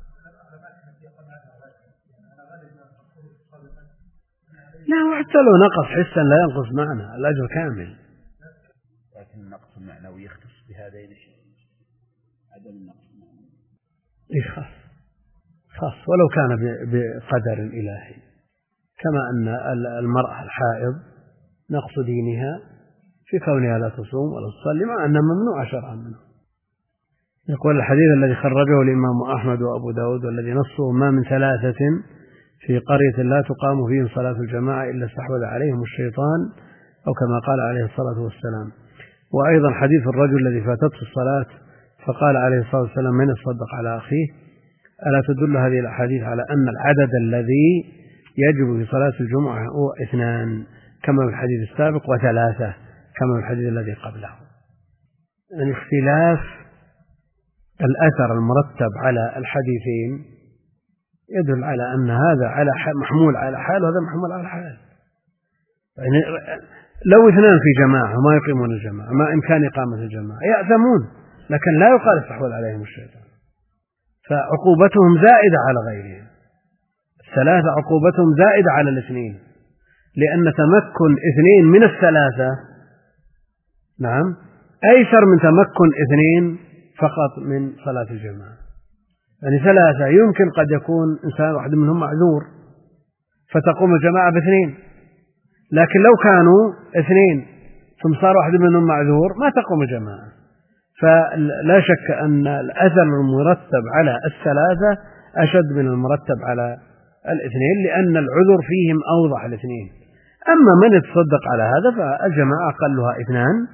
لا، وحتى لو نقص حسا لا ينقص معنى الأجر كامل، لكن النقص المعنوي يختص بهذين الشيئين، عدم النقص المعنوي خاص خاص ولو كان بقدر إلهي، كما أن المرأة الحائض نقص دينها في كونها لا تصوم ولا تصلي مع أنها ممنوع شرعا منه. يقول الحديث الذي خرجه الإمام أحمد وأبو داود والذي نصه ما من ثلاثة في قرية لا تقام فيهم صلاة الجماعة إلا استحوذ عليهم الشيطان، أو كما قال عليه الصلاة والسلام. وأيضا حديث الرجل الذي فاتته الصلاة فقال عليه الصلاة والسلام من يصدق على أخيه. ألا تدل هذه الأحاديث على أن العدد الذي يجب في صلاة الجمعة هو اثنان كما في الحديث السابق، وثلاثة كما في الحديث الذي قبله. يعني اختلاف الأثر المرتب على الحديثين يدل على أن هذا على محمول على حال وهذا محمول على حال. يعني لو اثنان في جماعة ما يقيمون الجماعة ما إمكان إقامة الجماعة يأثمون، لكن لا يقال استحوذ عليهم الشيطان، فعقوبتهم زائدة على غيرهم. الثلاثة عقوبتهم زائدة على الاثنين، لأن تمكن اثنين من الثلاثة نعم أيسر من تمكن اثنين فقط من صلاة الجماعة. يعني ثلاثة يمكن قد يكون إنسان واحد منهم معذور فتقوم الجماعة باثنين، لكن لو كانوا اثنين ثم صار واحد منهم معذور ما تقوم الجماعة. فلا شك أن الأثر المرتب على الثلاثة أشد من المرتب على الاثنين، لأن العذر فيهم أوضح الاثنين. أما من يتصدق على هذا فالجماعة أقلها اثنان،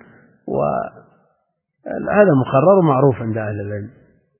وهذا مقرر معروف عند أهل العلم،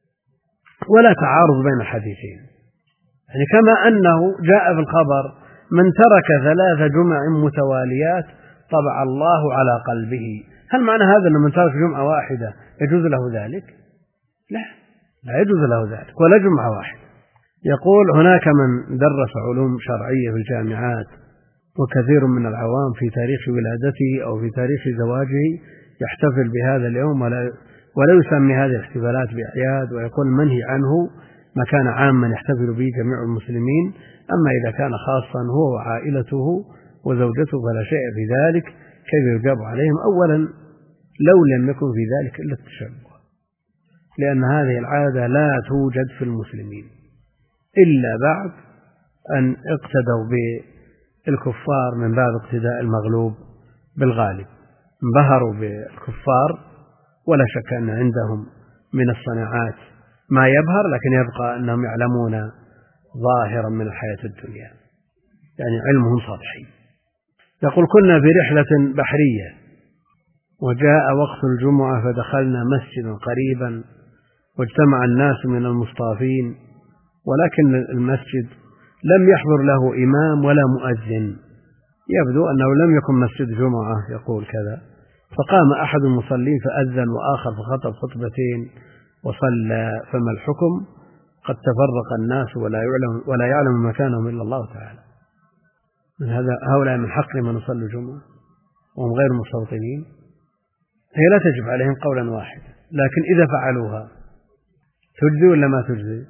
ولا تعارض بين الحديثين. يعني كما أنه جاء في الخبر من ترك ثلاث جمع متواليات طبع الله على قلبه، هل معنى هذا أن من ترك جمعة واحدة يجوز له ذلك؟ لا، لا يجوز له ذلك ولا جمعة واحدة. يقول هناك من درس علوم شرعية في الجامعات وكثير من العوام في تاريخ ولادته أو في تاريخ زواجه يحتفل بهذا اليوم ولا ولا يسمي هذه الاحتفالات بأعياد، ويقول منهي عنه ما كان عاما يحتفل به جميع المسلمين، أما إذا كان خاصا هو وعائلته وزوجته فلا شيء في ذلك. كيف يجاب عليهم؟ أولا لو لم يكن في ذلك إلا التشبه، لأن هذه العادة لا توجد في المسلمين إلا بعد أن اقتدوا بالكفار من باب اقتداء المغلوب بالغالب، انبهروا بالكفار ولا شك أن عندهم من الصناعات ما يبهر، لكن يبقى أنهم يعلمون ظاهرا من الحياة الدنيا، يعني علمهم سطحي. يقول كنا في رحلة بحرية وجاء وقت الجمعة فدخلنا مسجدا قريبا واجتمع الناس من المصطافين، ولكن المسجد لم يحضر له إمام ولا مؤذن، يبدو أنه لم يكن مسجد جمعة يقول كذا. فقام أحد المصلين فأذن وآخر فخطب خطبتين وصلى، فما الحكم؟ قد تفرق الناس ولا يعلم ولا يعلم مكانهم إلا الله تعالى. من هذا هؤلاء من حقهم أن يصلوا الجمعة وهم غير مستوطنين. هي لا تجب عليهم قولا واحدا، لكن إذا فعلوها تجزي ولا ما تجزي؟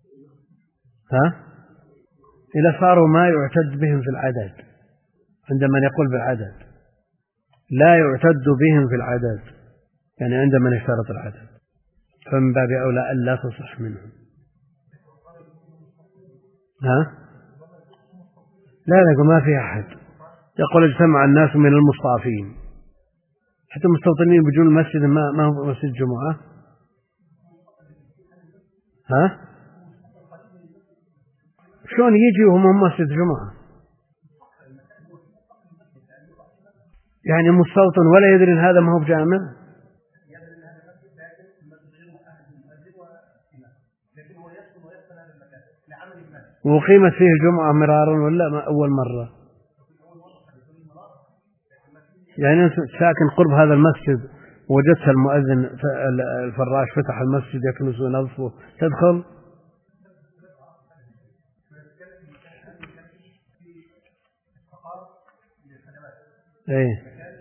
ها؟ إذا صاروا ما يعتد بهم في العدد، عندما يقول بالعدد لا يعتد بهم في العدد، يعني عندما يشترط العدد. فمن باب أولى أن لا تصح منهم. ها؟ لا لا ما في أحد. يقول اجتمع الناس من المصطافين، حتى المستوطنين بيجون المسجد ما ما هو مسجد جمعة. ها؟ شلون يجي وهم مسجد جمعة؟ يعني مستوطن ولا يدري ان هذا ما هو بجامع؟ وقيمت فيه الجمعة مرارا ولا ما أول مرة؟ يعني أنت ساكن قرب هذا المسجد وجدت المؤذن الفراش فتح المسجد يكنس ونظفه تدخل؟ ايه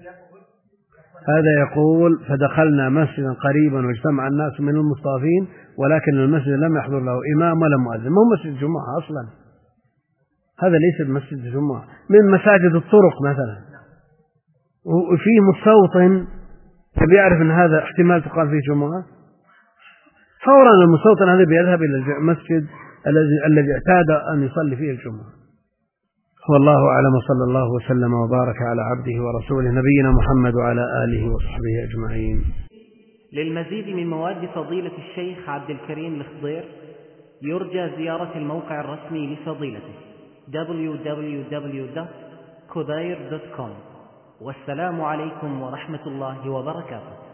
هذا يقول فدخلنا مسجدا قريبا واجتمع الناس من المصطافين ولكن المسجد لم يحضر له إمام ولا مؤذن. ما هو مسجد جمعة أصلا، هذا ليس مسجد جمعة، من مساجد الطرق مثلا، وفيه مستوطن بيعرف أن هذا احتمال تقال فيه جمعة، فورا المستوطن هذا بيذهب إلى المسجد الذي الذي اعتاد أن يصلي فيه الجمعة. والله أعلم، وصلى الله وسلم وبارك على عبده ورسوله نبينا محمد وعلى آله وصحبه أجمعين. للمزيد من مواد فضيلة الشيخ عبد الكريم الخضير يرجى زيارة الموقع الرسمي لفضيلته دبليو دبليو دبليو دوت خضير دوت كوم. والسلام عليكم ورحمة الله وبركاته.